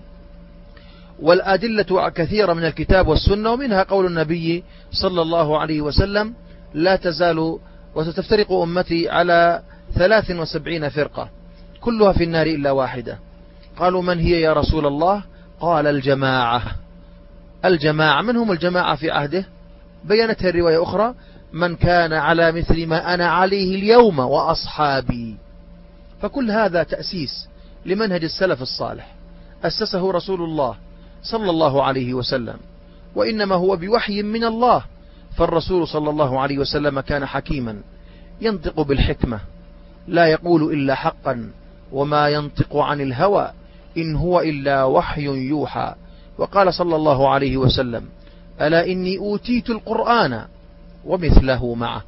والأدلة كثيرة من الكتاب والسنة، ومنها قول النبي صلى الله عليه وسلم: لا تزال وستفترق أمتي على ثلاث وسبعين فرقة كلها في النار إلا واحدة. قالوا: من هي يا رسول الله؟ قال: الجماعة. الجماعة، من هم الجماعة في عهده؟ بينتها الرواية أخرى: من كان على مثل ما أنا عليه اليوم وأصحابي. فكل هذا تأسيس لمنهج السلف الصالح أسسه رسول الله صلى الله عليه وسلم، وإنما هو بوحي من الله. فالرسول صلى الله عليه وسلم كان حكيما ينطق بالحكمة، لا يقول إلا حقا، وما ينطق عن الهوى إن هو إلا وحي يوحى. وقال صلى الله عليه وسلم: ألا إني أوتيت القرآن ومثله معه.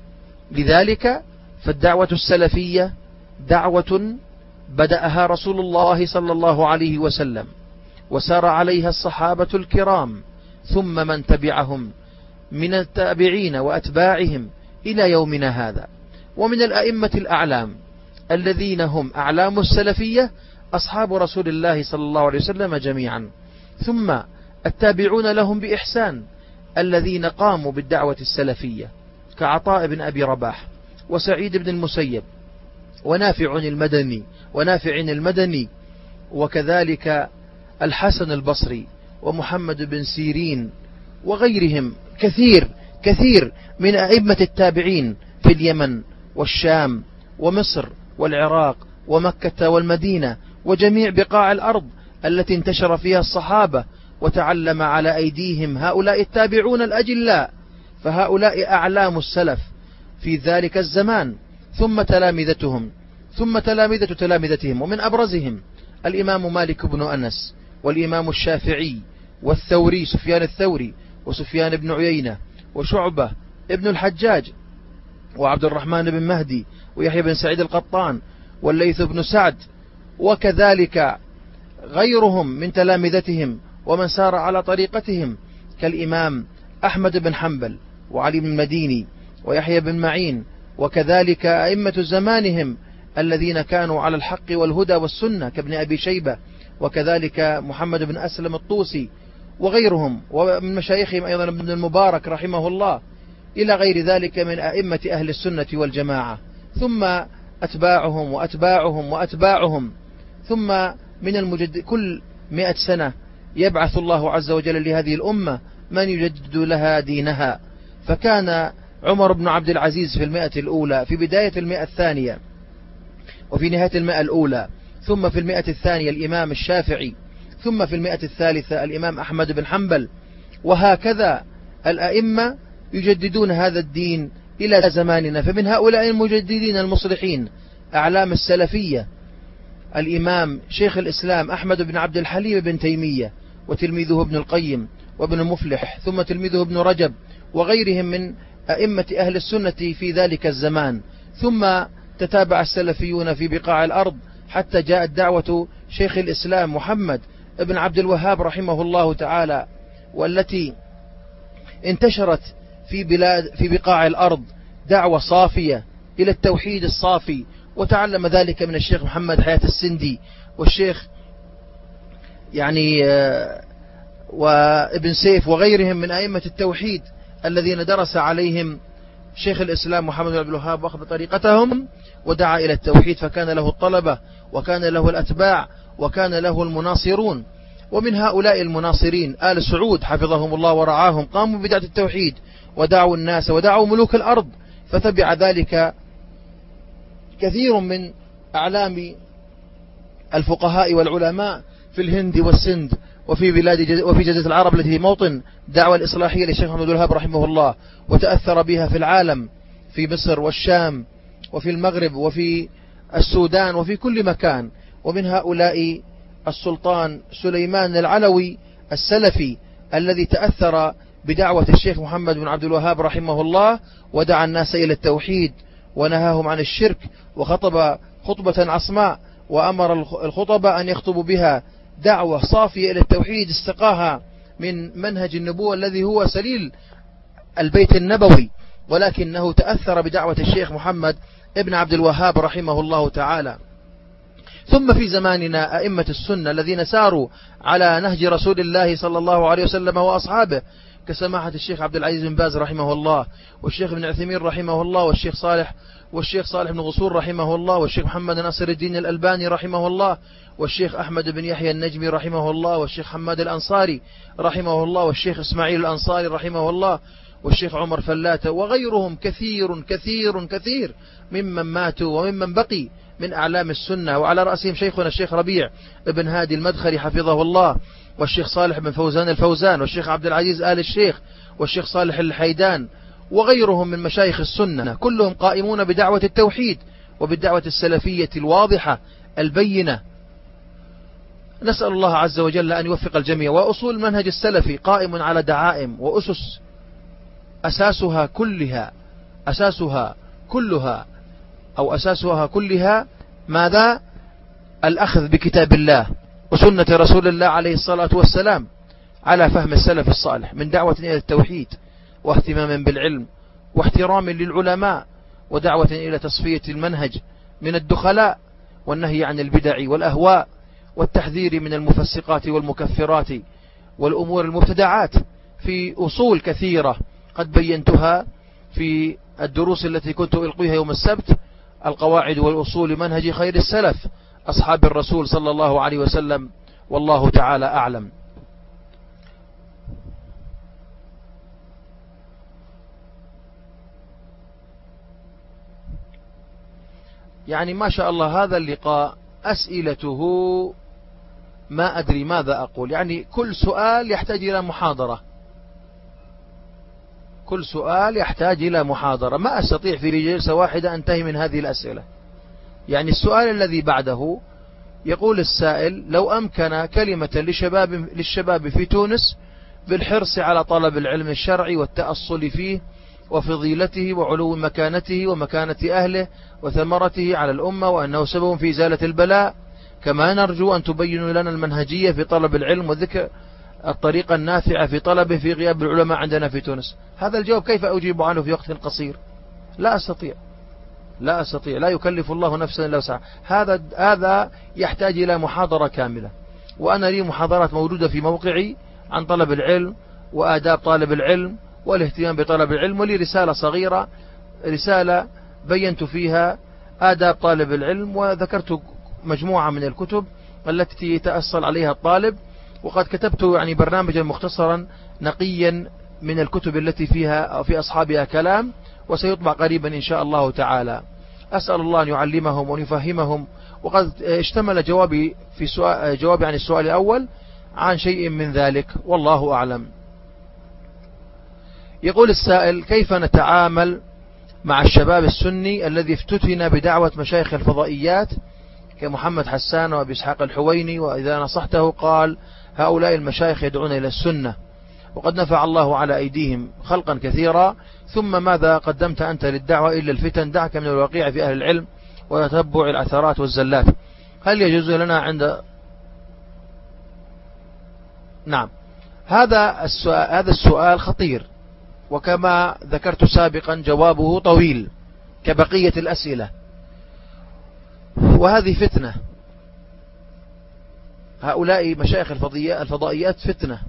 لذلك فالدعوة السلفية دعوة بدأها رسول الله صلى الله عليه وسلم، وسار عليها الصحابة الكرام، ثم من تبعهم من التابعين وأتباعهم إلى يومنا هذا. ومن الأئمة الأعلام الذين هم أعلام السلفية أصحاب رسول الله صلى الله عليه وسلم جميعا، ثم التابعون لهم بإحسان الذين قاموا بالدعوة السلفية كعطاء بن أبي رباح وسعيد بن المسيب ونافع المدني ونافع المدني وكذلك الحسن البصري ومحمد بن سيرين وغيرهم كثير كثير من أئمة التابعين في اليمن والشام ومصر والعراق ومكة والمدينة وجميع بقاع الأرض التي انتشر فيها الصحابة وتعلم على أيديهم هؤلاء التابعون الأجلاء. فهؤلاء أعلام السلف في ذلك الزمان، ثم تلامذتهم، ثم تلامذة تلامذتهم. ومن أبرزهم الإمام مالك بن أنس، والإمام الشافعي، والثوري سفيان الثوري، وسفيان بن عيينة، وشعبة ابن الحجاج، وعبد الرحمن بن مهدي، ويحيى بن سعيد القطان، والليث بن سعد، وكذلك غيرهم من تلامذتهم ومن سار على طريقتهم كالإمام أحمد بن حنبل، وعلي بن المديني، ويحيى بن معين، وكذلك أئمة زمانهم الذين كانوا على الحق والهدى والسنة كابن أبي شيبة، وكذلك محمد بن أسلم الطوسي وغيرهم، ومن مشايخهم أيضا ابن المبارك رحمه الله، إلى غير ذلك من أئمة أهل السنة والجماعة، ثم أتباعهم وأتباعهم وأتباعهم. ثم من المجدد كل مئة سنة يبعث الله عز وجل لهذه الأمة من يجدد لها دينها. فكان عمر بن عبد العزيز في المئة الأولى، في بداية المئة الثانية، وفي نهاية المئة الأولى، ثم في المئة الثانية الإمام الشافعي، ثم في المئة الثالثة الإمام أحمد بن حنبل، وهكذا الأئمة يجددون هذا الدين إلى زماننا. فمن هؤلاء المجددين المصلحين أعلام السلفية الإمام شيخ الإسلام أحمد بن عبد الحليم بن تيمية، وتلميذه ابن القيم وابن المفلح، ثم تلميذه ابن رجب، وغيرهم من أئمة أهل السنة في ذلك الزمان. ثم تتابع السلفيون في بقاع الأرض حتى جاءت دعوة شيخ الإسلام محمد ابن عبد الوهاب رحمه الله تعالى، والتي انتشرت في بلاد في بقاع الأرض دعوة صافية إلى التوحيد الصافي، وتعلم ذلك من الشيخ محمد حياة السندي والشيخ يعني وابن سيف وغيرهم من أئمة التوحيد الذين درس عليهم شيخ الإسلام محمد بن عبد الوهاب واخذ طريقتهم ودعا إلى التوحيد، فكان له الطلبة وكان له الأتباع وكان له المناصرون. ومن هؤلاء المناصرين آل سعود حفظهم الله ورعاهم قاموا بدعوة التوحيد ودعوا الناس ودعوا ملوك الأرض، فتبع ذلك كثير من أعلام الفقهاء والعلماء في الهند والسند وفي بلاد جز... وفي جزيرة العرب التي هي موطن دعوة الإصلاحية للشيخ محمد بن الوهاب رحمه الله، وتأثر بها في العالم في مصر والشام وفي المغرب وفي السودان وفي كل مكان. ومن هؤلاء السلطان سليمان العلوي السلفي الذي تأثر بدعوة الشيخ محمد بن عبد الوهاب رحمه الله، ودعا الناس إلى التوحيد ونهاهم عن الشرك، وخطب خطبة عصماء وأمر الخطبة أن يخطبوا بها دعوة صافية إلى التوحيد استقاها من منهج النبوة الذي هو سليل البيت النبوي، ولكنه تأثر بدعوة الشيخ محمد ابن عبد الوهاب رحمه الله تعالى. ثم في زماننا أئمة السنة الذين ساروا على نهج رسول الله صلى الله عليه وسلم وأصحابه، كسماحة الشيخ عبد العزيز بن باز رحمه الله، والشيخ ابن عثيمين رحمه الله، والشيخ صالح والشيخ صالح بن غصور رحمه الله، والشيخ محمد ناصر الدين الألباني رحمه الله، والشيخ أحمد بن يحيى النجمي رحمه الله، والشيخ حماد الأنصاري رحمه الله، والشيخ إسماعيل الأنصاري رحمه الله، والشيخ عمر فلاتة، وغيرهم كثير كثير كثير ممن ماتوا وممن بقي من أعلام السنة، وعلى رأسهم شيخنا الشيخ ربيع ابن هادي المدخلي حفظه الله، والشيخ صالح بن فوزان الفوزان، والشيخ عبد العزيز آل الشيخ، والشيخ صالح الحيدان، وغيرهم من مشايخ السنة، كلهم قائمون بدعوة التوحيد وبالدعوة السلفية الواضحة البينة. نسأل الله عز وجل أن يوفق الجميع. وأصول المنهج السلفي قائم على دعائم وأسس أساسها كلها أساسها كلها أو أساسها كلها ماذا؟ الأخذ بكتاب الله وسنة رسول الله عليه الصلاة والسلام على فهم السلف الصالح، من دعوة إلى التوحيد واهتمام بالعلم واحترام للعلماء، ودعوة إلى تصفية المنهج من الدخلاء، والنهي عن البدع والأهواء، والتحذير من المفسقات والمكفرات والأمور المبتدعات، في أصول كثيرة قد بينتها في الدروس التي كنت ألقيها يوم السبت، القواعد والأصول لمنهج خير السلف أصحاب الرسول صلى الله عليه وسلم، والله تعالى أعلم. يعني ما شاء الله هذا اللقاء أسئلته ما أدري ماذا أقول، يعني كل سؤال يحتاج إلى محاضرة، كل سؤال يحتاج إلى محاضرة، ما أستطيع في جلسة واحدة أنتهي من هذه الأسئلة. يعني السؤال الذي بعده يقول السائل: لو أمكن كلمة لشباب للشباب في تونس بالحرص على طلب العلم الشرعي والتأصل فيه وفضيلته وعلو مكانته ومكانة أهله وثمرته على الأمة، وأنه سبب في إزالة البلاء، كما نرجو أن تبينوا لنا المنهجية في طلب العلم وذكر الطريقة النافعة في طلبه في غياب العلماء عندنا في تونس. هذا الجواب كيف أجيب عنه في وقت قصير؟ لا أستطيع لا أستطيع لا يكلف الله نفسا إلا وسعها. هذا هذا يحتاج إلى محاضرة كاملة، وأنا لي محاضرات موجودة في موقعي عن طلب العلم وآداب طالب العلم والاهتمام بطلب العلم، ولي رسالة صغيرة، رسالة بينت فيها آداب طالب العلم، وذكرت مجموعة من الكتب التي يتأصل عليها الطالب، وقد كتبت يعني برنامجا مختصرا نقيا من الكتب التي فيها في أصحابها كلام، وسيطبع قريبا إن شاء الله تعالى. أسأل الله أن يعلمهم وأن يفهمهم. وقد اشتمل جوابي في سؤال جوابي عن السؤال الأول عن شيء من ذلك، والله أعلم. يقول السائل: كيف نتعامل مع الشباب السني الذي افتتن بدعوة مشايخ الفضائيات كمحمد حسان وأبي إسحاق الحويني، وإذا نصحته قال هؤلاء المشايخ يدعون إلى السنة وقد نفع الله على أيديهم خلقا كثيرا، ثم ماذا قدمت أنت للدعوة إلا الفتن؟ دعك من الواقع في أهل العلم وتتبع العثرات والزلات. هل يجوز لنا عند نعم هذا السؤال هذا السؤال خطير، وكما ذكرت سابقا جوابه طويل كبقية الأسئلة، وهذه فتنة. هؤلاء مشايخ الفضائيات فتنة،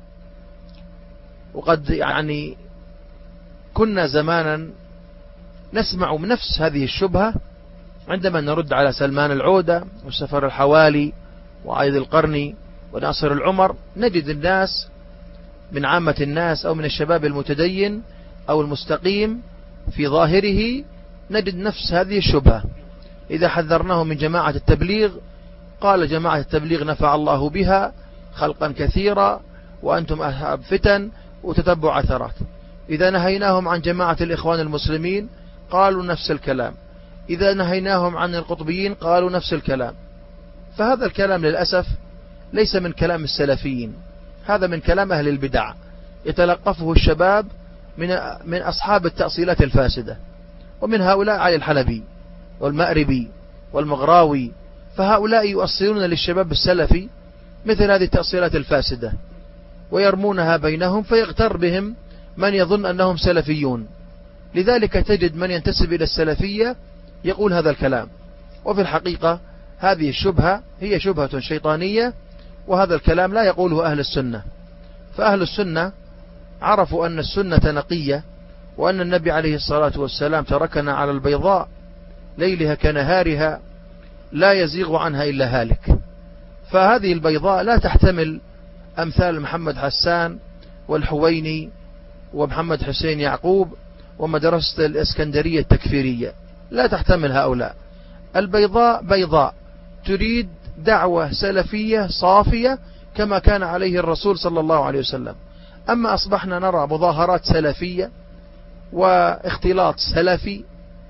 وقد يعني كنا زمانا نسمع من نفس هذه الشبهة عندما نرد على سلمان العودة والسفر الحوالي وعايد القرني وناصر العمر، نجد الناس من عامة الناس أو من الشباب المتدين أو المستقيم في ظاهره نجد نفس هذه الشبهة. إذا حذرناه من جماعة التبليغ قال جماعة التبليغ نفع الله بها خلقا كثيرا وأنتم أصحاب فتن وتتبع عثرات. إذا نهيناهم عن جماعة الإخوان المسلمين قالوا نفس الكلام، إذا نهيناهم عن القطبيين قالوا نفس الكلام. فهذا الكلام للأسف ليس من كلام السلفيين، هذا من كلام أهل البدع يتلقفه الشباب من من أصحاب التأصيلات الفاسدة، ومن هؤلاء علي الحلبي والمأربي والمغراوي، فهؤلاء يؤصلون للشباب السلفي مثل هذه التأصيلات الفاسدة. ويرمونها بينهم فيغتر بهم من يظن أنهم سلفيون. لذلك تجد من ينتسب إلى السلفية يقول هذا الكلام، وفي الحقيقة هذه الشبهة هي شبهة شيطانية، وهذا الكلام لا يقوله أهل السنة. فأهل السنة عرفوا أن السنة نقية، وأن النبي عليه الصلاة والسلام تركنا على البيضاء ليلها كنهارها لا يزيغ عنها إلا هالك. فهذه البيضاء لا تحتمل أمثال محمد حسان والحويني ومحمد حسين يعقوب ومدرسة الإسكندرية التكفيرية، لا تحتمل هؤلاء. البيضاء بيضاء تريد دعوة سلفية صافية كما كان عليه الرسول صلى الله عليه وسلم. أما أصبحنا نرى مظاهرات سلفية واختلاط سلفي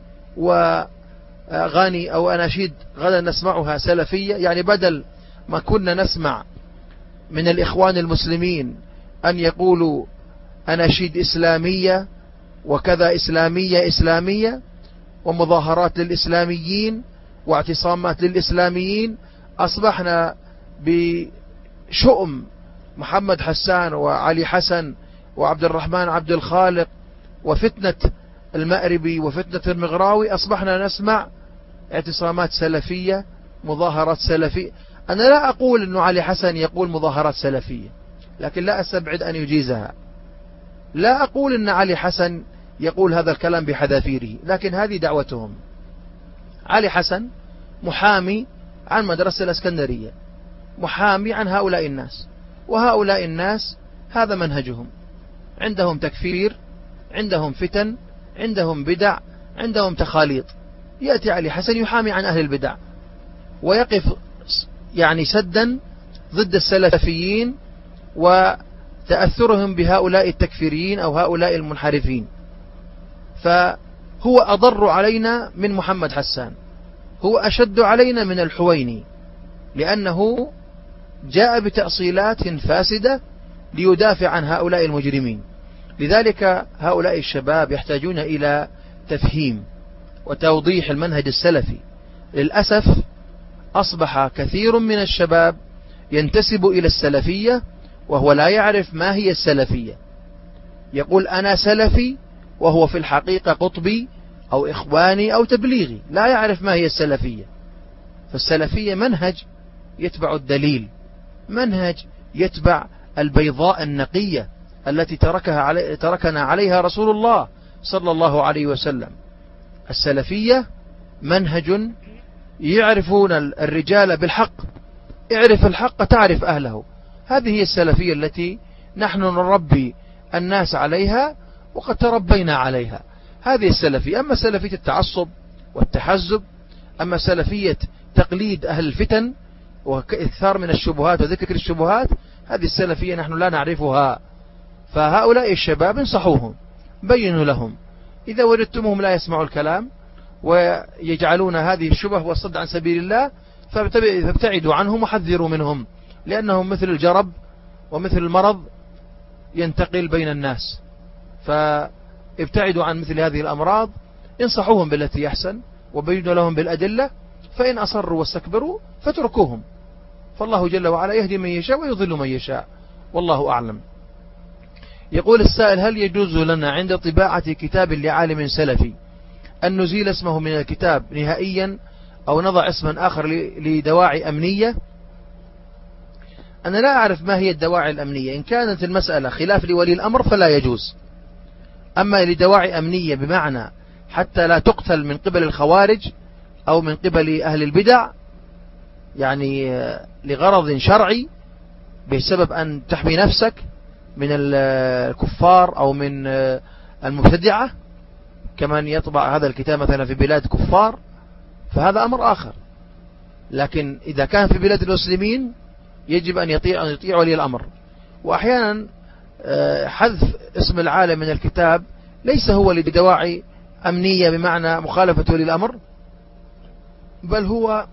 وغني أو أناشيد غدا نسمعها سلفية، يعني بدل ما كنا نسمع من الإخوان المسلمين أن يقولوا أناشيد إسلامية وكذا إسلامية إسلامية ومظاهرات للإسلاميين واعتصامات للإسلاميين، أصبحنا بشؤم محمد حسان وعلي حسن وعبد الرحمن عبد الخالق وفتنة المأربي وفتنة المغراوي، أصبحنا نسمع اعتصامات سلفية مظاهرات سلفية. أنا لا أقول أنه علي حسن يقول مظاهرات سلفية، لكن لا أستبعد أن يجيزها. لا أقول أن علي حسن يقول هذا الكلام بحذافيره، لكن هذه دعوتهم. علي حسن محامي عن مدرسة الإسكندرية، محامي عن هؤلاء الناس، وهؤلاء الناس هذا منهجهم، عندهم تكفير، عندهم فتن، عندهم بدع، عندهم تخاليط. يأتي علي حسن يحامي عن أهل البدع ويقف يعني سدا ضد السلفيين وتأثرهم بهؤلاء التكفيريين أو هؤلاء المنحرفين. فهو أضر علينا من محمد حسان، هو أشد علينا من الحويني، لأنه جاء بتأصيلات فاسدة ليدافع عن هؤلاء المجرمين. لذلك هؤلاء الشباب يحتاجون إلى تفهيم وتوضيح المنهج السلفي. للأسف أصبح كثير من الشباب ينتسب إلى السلفية وهو لا يعرف ما هي السلفية، يقول أنا سلفي وهو في الحقيقة قطبي أو إخواني أو تبليغي، لا يعرف ما هي السلفية. فالسلفية منهج يتبع الدليل، منهج يتبع البيضاء النقية التي تركها علي تركنا عليها رسول الله صلى الله عليه وسلم. السلفية منهج يعرفون الرجال بالحق، اعرف الحق تعرف أهله. هذه هي السلفية التي نحن نربي الناس عليها وقد تربينا عليها، هذه السلفية. أما سلفية التعصب والتحزب، أما سلفية تقليد أهل الفتن وإكثار من الشبهات وذكر الشبهات، هذه السلفية نحن لا نعرفها. فهؤلاء الشباب انصحوهم، بينوا لهم، إذا وجدتمهم لا يسمعوا الكلام ويجعلون هذه الشبه والصد عن سبيل الله فابتعدوا عنهم وحذروا منهم، لأنهم مثل الجرب ومثل المرض ينتقل بين الناس. فابتعدوا عن مثل هذه الأمراض، انصحوهم بالتي يحسن وبينوا لهم بالأدلة، فإن أصروا واستكبروا فتركوهم. فالله جل وعلا يهدي من يشاء ويضل من يشاء، والله أعلم. يقول السائل: هل يجوز لنا عند طباعة كتاب لعالم سلفي أن نزيل اسمه من الكتاب نهائيا أو نضع اسما آخر لدواعي أمنية؟ أنا لا أعرف ما هي الدواعي الأمنية. إن كانت المسألة خلاف لولي الأمر فلا يجوز، أما لدواعي أمنية بمعنى حتى لا تقتل من قبل الخوارج أو من قبل أهل البدع، يعني لغرض شرعي بسبب أن تحمي نفسك من الكفار أو من المبتدعة، كمن يطبع هذا الكتاب مثلا في بلاد كفار، فهذا أمر آخر. لكن إذا كان في بلاد المسلمين يجب أن يطيع, أن يطيع ولي الأمر. وأحيانا حذف اسم العالم من الكتاب ليس هو لدواعي أمنية بمعنى مخالفة ولي الأمر، بل هو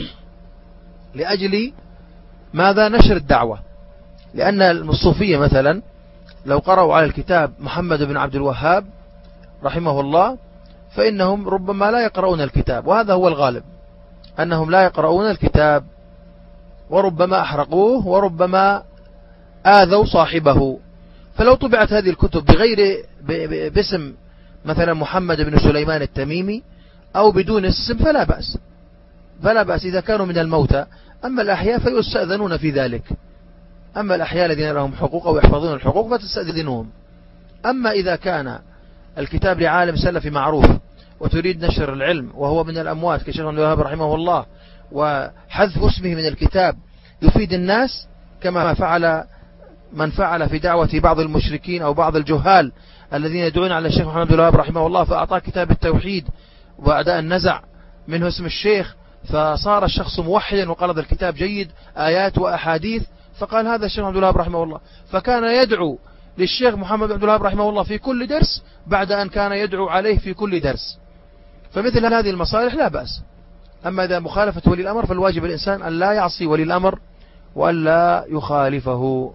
لأجل ماذا؟ نشر الدعوة. لأن الصوفية مثلا لو قرأوا على الكتاب محمد بن عبد الوهاب رحمه الله فإنهم ربما لا يقرؤون الكتاب، وهذا هو الغالب أنهم لا يقرؤون الكتاب، وربما أحرقوه وربما آذوا صاحبه. فلو طبعت هذه الكتب بغير باسم مثلا محمد بن سليمان التميمي أو بدون اسم فلا بأس، فلا بأس إذا كانوا من الموتى. أما الأحياء فيستأذنون في ذلك، أما الأحياء الذين لهم حقوق أو يحفظون الحقوق فتستأذنهم. أما إذا كان الكتاب لعالم سلفي معروف وتريد نشر العلم وهو من الأموات كشيخ عبد الوهاب رحمه الله، وحذف اسمه من الكتاب يفيد الناس كما فعل من فعل في دعوة بعض المشركين أو بعض الجهال الذين يدعون على الشيخ محمد بن الوهاب رحمه الله، فأعطاه كتاب التوحيد وبعد أن نزع منه اسم الشيخ فصار الشخص موحدا وقال هذا الكتاب جيد آيات وأحاديث، فقال هذا الشيخ عبد الوهاب رحمه الله، فكان يدعو للشيخ محمد بن عبد الوهاب رحمه الله في كل درس بعد أن كان يدعو عليه في كل درس. فمثل هذه المصالح لا بأس. أما إذا مخالفة ولي الأمر فالواجب الإنسان أن لا يعصي ولي الأمر وأن لا يخالفه.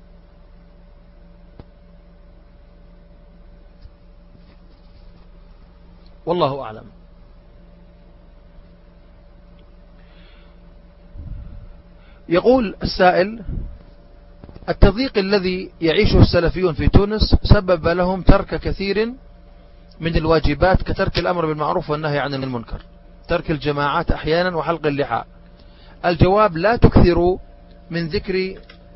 والله أعلم. يقول السائل: التضييق الذي يعيشه السلفيون في تونس سبب لهم ترك كثير من الواجبات كترك الأمر بالمعروف والنهي عن المنكر، ترك الجماعات أحيانا وحلق اللحى. الجواب: لا تكثروا من ذكر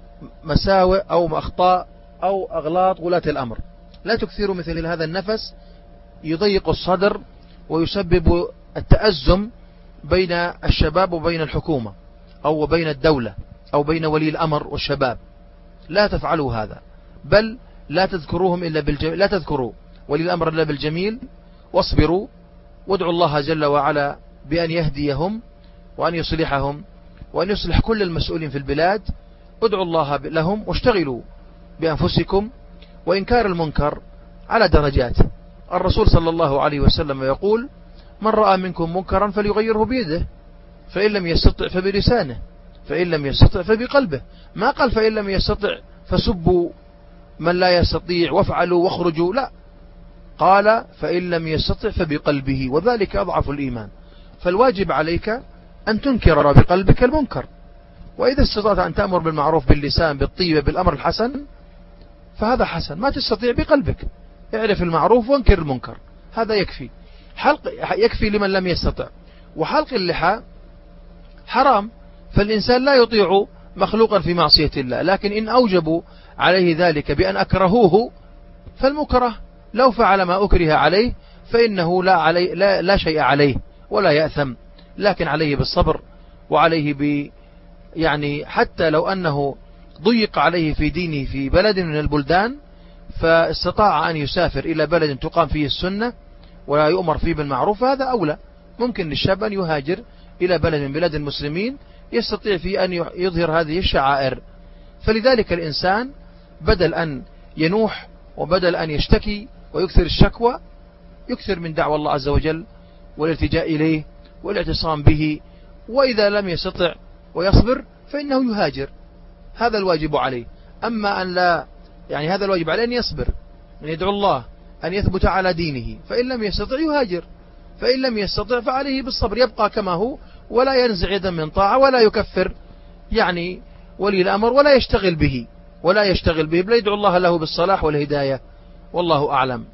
مساوئ أو أخطاء أو أغلاط ولاة الأمر، لا تكثروا مثل هذا النفس يضيق الصدر ويسبب التأزم بين الشباب وبين الحكومة أو بين الدولة أو بين ولي الأمر والشباب. لا تفعلوا هذا، بل لا تذكروهم إلا بالجميل، لا تذكروا ولي الأمر إلا بالجميل، واصبروا وادعوا الله جل وعلا بأن يهديهم وأن يصلحهم وأن يصلح كل المسؤولين في البلاد. ادعوا الله لهم واشتغلوا بأنفسكم. وإنكار المنكر على درجات. الرسول صلى الله عليه وسلم يقول: من رأى منكم منكرا فليغيره بيده، فإن لم يستطع فبلسانه، فإن لم يستطع فبقلبه. ما قال فإن لم يستطع فسبوا من لا يستطيع وافعلوا واخرجوا، لا، قال فإن لم يستطع فبقلبه، وذلك أضعف الإيمان. فالواجب عليك أن تنكر بقلبك المنكر، وإذا استطعت أن تأمر بالمعروف باللسان بالطيبة بالأمر الحسن فهذا حسن. ما تستطيع بقلبك، اعرف المعروف وانكر المنكر، هذا يكفي. حلق يكفي لمن لم يستطع. وحلق اللحى حرام، فالإنسان لا يطيع مخلوقا في معصية الله، لكن إن أوجبوا عليه ذلك بأن أكرهوه فالمكره لو فعل ما أكره عليه فإنه لا, علي لا, لا شيء عليه ولا يأثم، لكن عليه بالصبر وعليه ب يعني حتى لو أنه ضيق عليه في دينه في بلد من البلدان فاستطاع أن يسافر إلى بلد تقام فيه السنة ولا يؤمر فيه بالمعروف، هذا أولى. ممكن للشاب أن يهاجر إلى بلد من بلاد المسلمين يستطيع فيه أن يظهر هذه الشعائر. فلذلك الإنسان بدل أن ينوح وبدل أن يشتكي ويكثر الشكوى يكثر من دعوة الله عز وجل والالتجاء إليه والاعتصام به، وإذا لم يستطع ويصبر فإنه يهاجر، هذا الواجب عليه. أما أن لا يعني هذا الواجب عليه أن يصبر، أن يدعو الله أن يثبت على دينه، فإن لم يستطع يهاجر، فإن لم يستطع فعليه بالصبر، يبقى كما هو ولا ينزع يدا من طاعة ولا يكفر يعني ولي الأمر ولا يشتغل به ولا يشتغل به بل يدعو الله له بالصلاح والهداية، والله أعلم.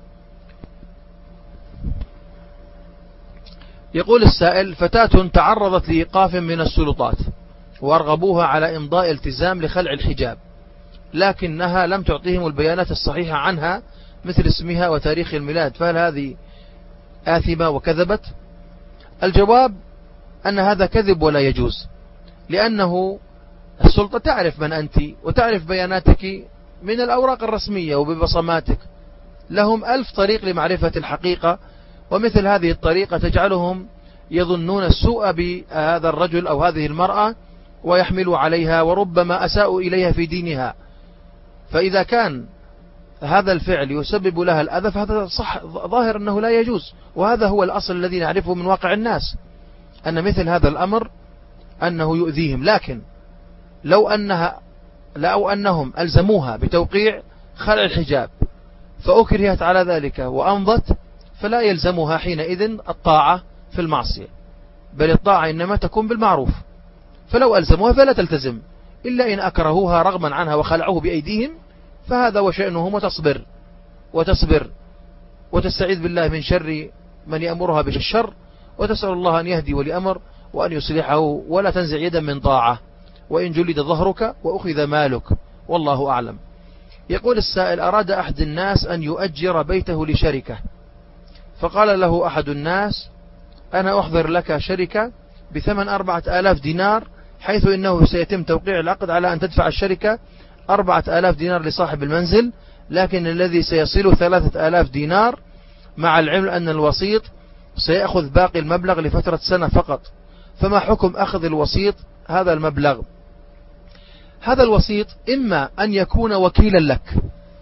يقول السائل: فتاة تعرضت لإيقاف من السلطات وأرغبوها على إمضاء التزام لخلع الحجاب، لكنها لم تعطيهم البيانات الصحيحة عنها مثل اسمها وتاريخ الميلاد، فهل هذه آثمة وكذبت؟ الجواب أن هذا كذب ولا يجوز، لأنه السلطة تعرف من أنت وتعرف بياناتك من الأوراق الرسمية وببصماتك، لهم ألف طريق لمعرفة الحقيقة، ومثل هذه الطريقة تجعلهم يظنون السوء بهذا الرجل أو هذه المرأة ويحملوا عليها وربما أساءوا إليها في دينها. فإذا كان هذا الفعل يسبب لها الأذى فهذا صح ظاهر أنه لا يجوز، وهذا هو الأصل الذي نعرفه من واقع الناس أن مثل هذا الأمر أنه يؤذيهم. لكن لو أنها لو أنهم ألزموها بتوقيع خلع الحجاب فأكرهت على ذلك وأمضت فلا يلزمها حينئذ الطاعة في المعصية، بل الطاعة إنما تكون بالمعروف. فلو ألزموها فلا تلتزم، إلا إن أكرهوها رغما عنها وخلعوه بأيديهم فهذا وشأنهم، وتصبر وتصبر وتستعيذ بالله من شر من يأمرها بالشر، وتسأل الله أن يهدي ولي أمر وأن يصلحه، ولا تنزع يدا من طاعة وإن جلد ظهرك وأخذ مالك، والله أعلم. يقول السائل: أراد أحد الناس أن يؤجر بيته لشركة، فقال له أحد الناس: أنا أحضر لك شركة بثمن أربعة آلاف دينار، حيث إنه سيتم توقيع العقد على أن تدفع الشركة أربعة آلاف دينار لصاحب المنزل، لكن الذي سيصل ثلاثة آلاف دينار، مع العلم أن الوسيط سيأخذ باقي المبلغ لفترة سنة فقط، فما حكم أخذ الوسيط هذا المبلغ؟ هذا الوسيط إما أن يكون وكيلا لك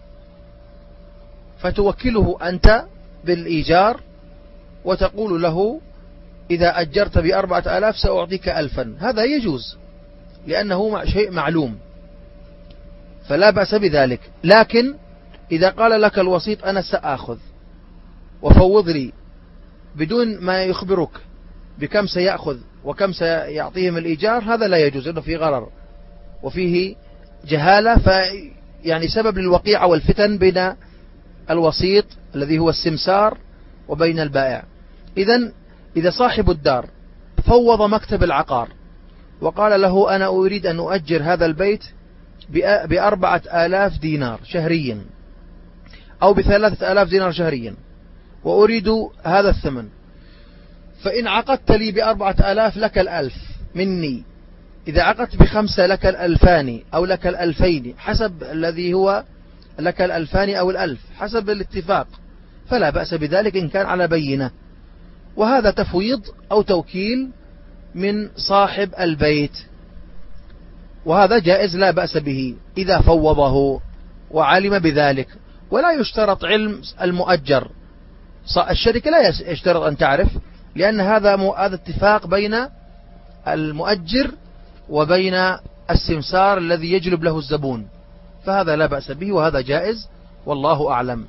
فتوكله أنت بالإيجار وتقول له: إذا أجرت بأربعة آلاف سأعطيك ألفا، هذا يجوز لأنه شيء معلوم فلا بأس بذلك. لكن إذا قال لك الوسيط: أنا سأخذ وفوض لي، بدون ما يخبرك بكم سيأخذ وكم سيعطيهم الإيجار، هذا لا يجوز، لأنه فيه غرر وفيه جهالة، فيعني سبب للوقيعة والفتن بين الوسيط الذي هو السمسار وبين البائع. إذن إذا صاحب الدار فوض مكتب العقار وقال له: أنا أريد أن أؤجر هذا البيت بأربعة آلاف دينار شهريا أو بثلاثة آلاف دينار شهريا وأريد هذا الثمن، فإن عقدت لي بأربعة آلاف لك الألف مني، إذا عقدت بخمسة لك الألفان أو لك الألفين، حسب الذي هو لك الألفان أو الألف حسب الاتفاق، فلا بأس بذلك إن كان على بينة. وهذا تفويض أو توكيل من صاحب البيت، وهذا جائز لا بأس به إذا فوضه وعلم بذلك. ولا يشترط علم المؤجر، الشركة لا يشترط أن تعرف، لأن هذا هذا اتفاق بين المؤجر وبين السمسار الذي يجلب له الزبون، فهذا لا بأس به وهذا جائز، والله أعلم.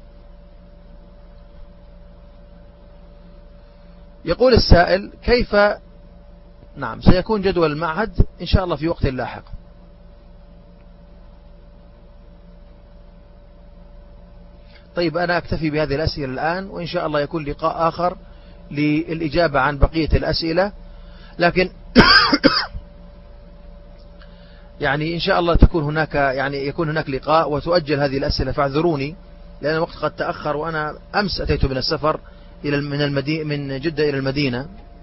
يقول السائل: كيف نعم سيكون جدول المعهد إن شاء الله في وقت لاحق. طيب أنا أكتفي بهذه الأسئلة الآن، وإن شاء الله يكون لقاء آخر للإجابة عن بقية الأسئلة، لكن يعني إن شاء الله تكون هناك يعني يكون هناك لقاء وتؤجل هذه الأسئلة، فاعذروني لأن الوقت قد تأخر، وأنا أمس أتيت من السفر إلى من المدينة من جدة إلى المدينة،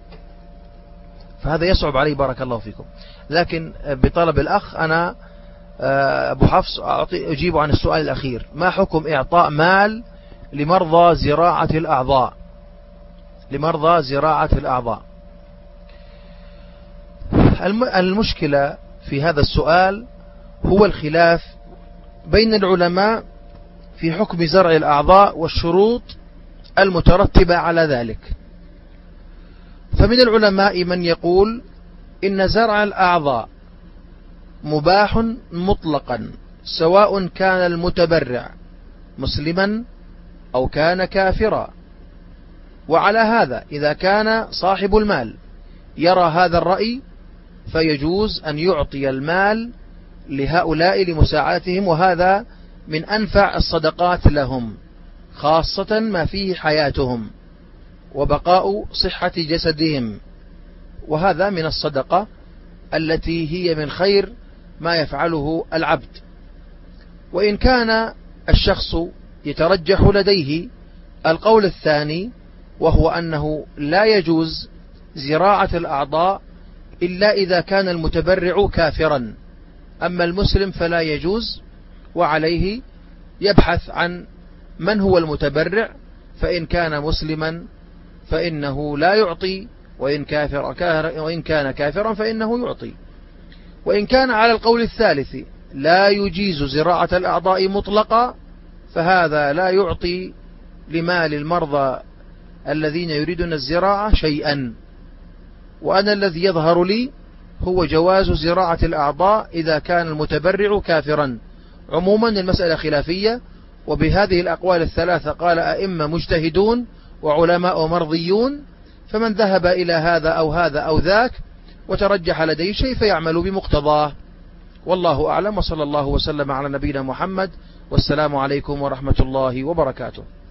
فهذا يصعب علي، بارك الله فيكم. لكن بطلب الأخ أنا أبو حفص أجيب عن السؤال الأخير: ما حكم إعطاء مال لمرضى زراعة الأعضاء؟ لمرضى زراعة الأعضاء المشكلة في هذا السؤال هو الخلاف بين العلماء في حكم زرع الأعضاء والشروط المترتبة على ذلك. فمن العلماء من يقول إن زرع الأعضاء مباح مطلقا، سواء كان المتبرع مسلما أو كان كافرا. وعلى هذا إذا كان صاحب المال يرى هذا الرأي فيجوز أن يعطي المال لهؤلاء لمساعدتهم، وهذا من أنفع الصدقات لهم، خاصة ما فيه حياتهم وبقاء صحة جسدهم، وهذا من الصدقة التي هي من خير ما يفعله العبد. وإن كان الشخص يترجح لديه القول الثاني، وهو أنه لا يجوز زراعة الأعضاء إلا إذا كان المتبرع كافرا، أما المسلم فلا يجوز، وعليه يبحث عن من هو المتبرع، فإن كان مسلما فإنه لا يعطي، وإن, كافر وإن كان كافرا فإنه يعطي. وإن كان على القول الثالث لا يجيز زراعة الأعضاء مطلقا، فهذا لا يعطي لمال المرضى الذين يريدون الزراعة شيئا. وأنا الذي يظهر لي هو جواز زراعة الأعضاء إذا كان المتبرع كافرا. عموما المسألة خلافية، وبهذه الأقوال الثلاثة قال أئمة مجتهدون وعلماء مرضيون، فمن ذهب إلى هذا أو هذا أو ذاك وترجح لديه شيء فيعمل بمقتضاه، والله أعلم، وصلى الله وسلم على نبينا محمد، والسلام عليكم ورحمة الله وبركاته.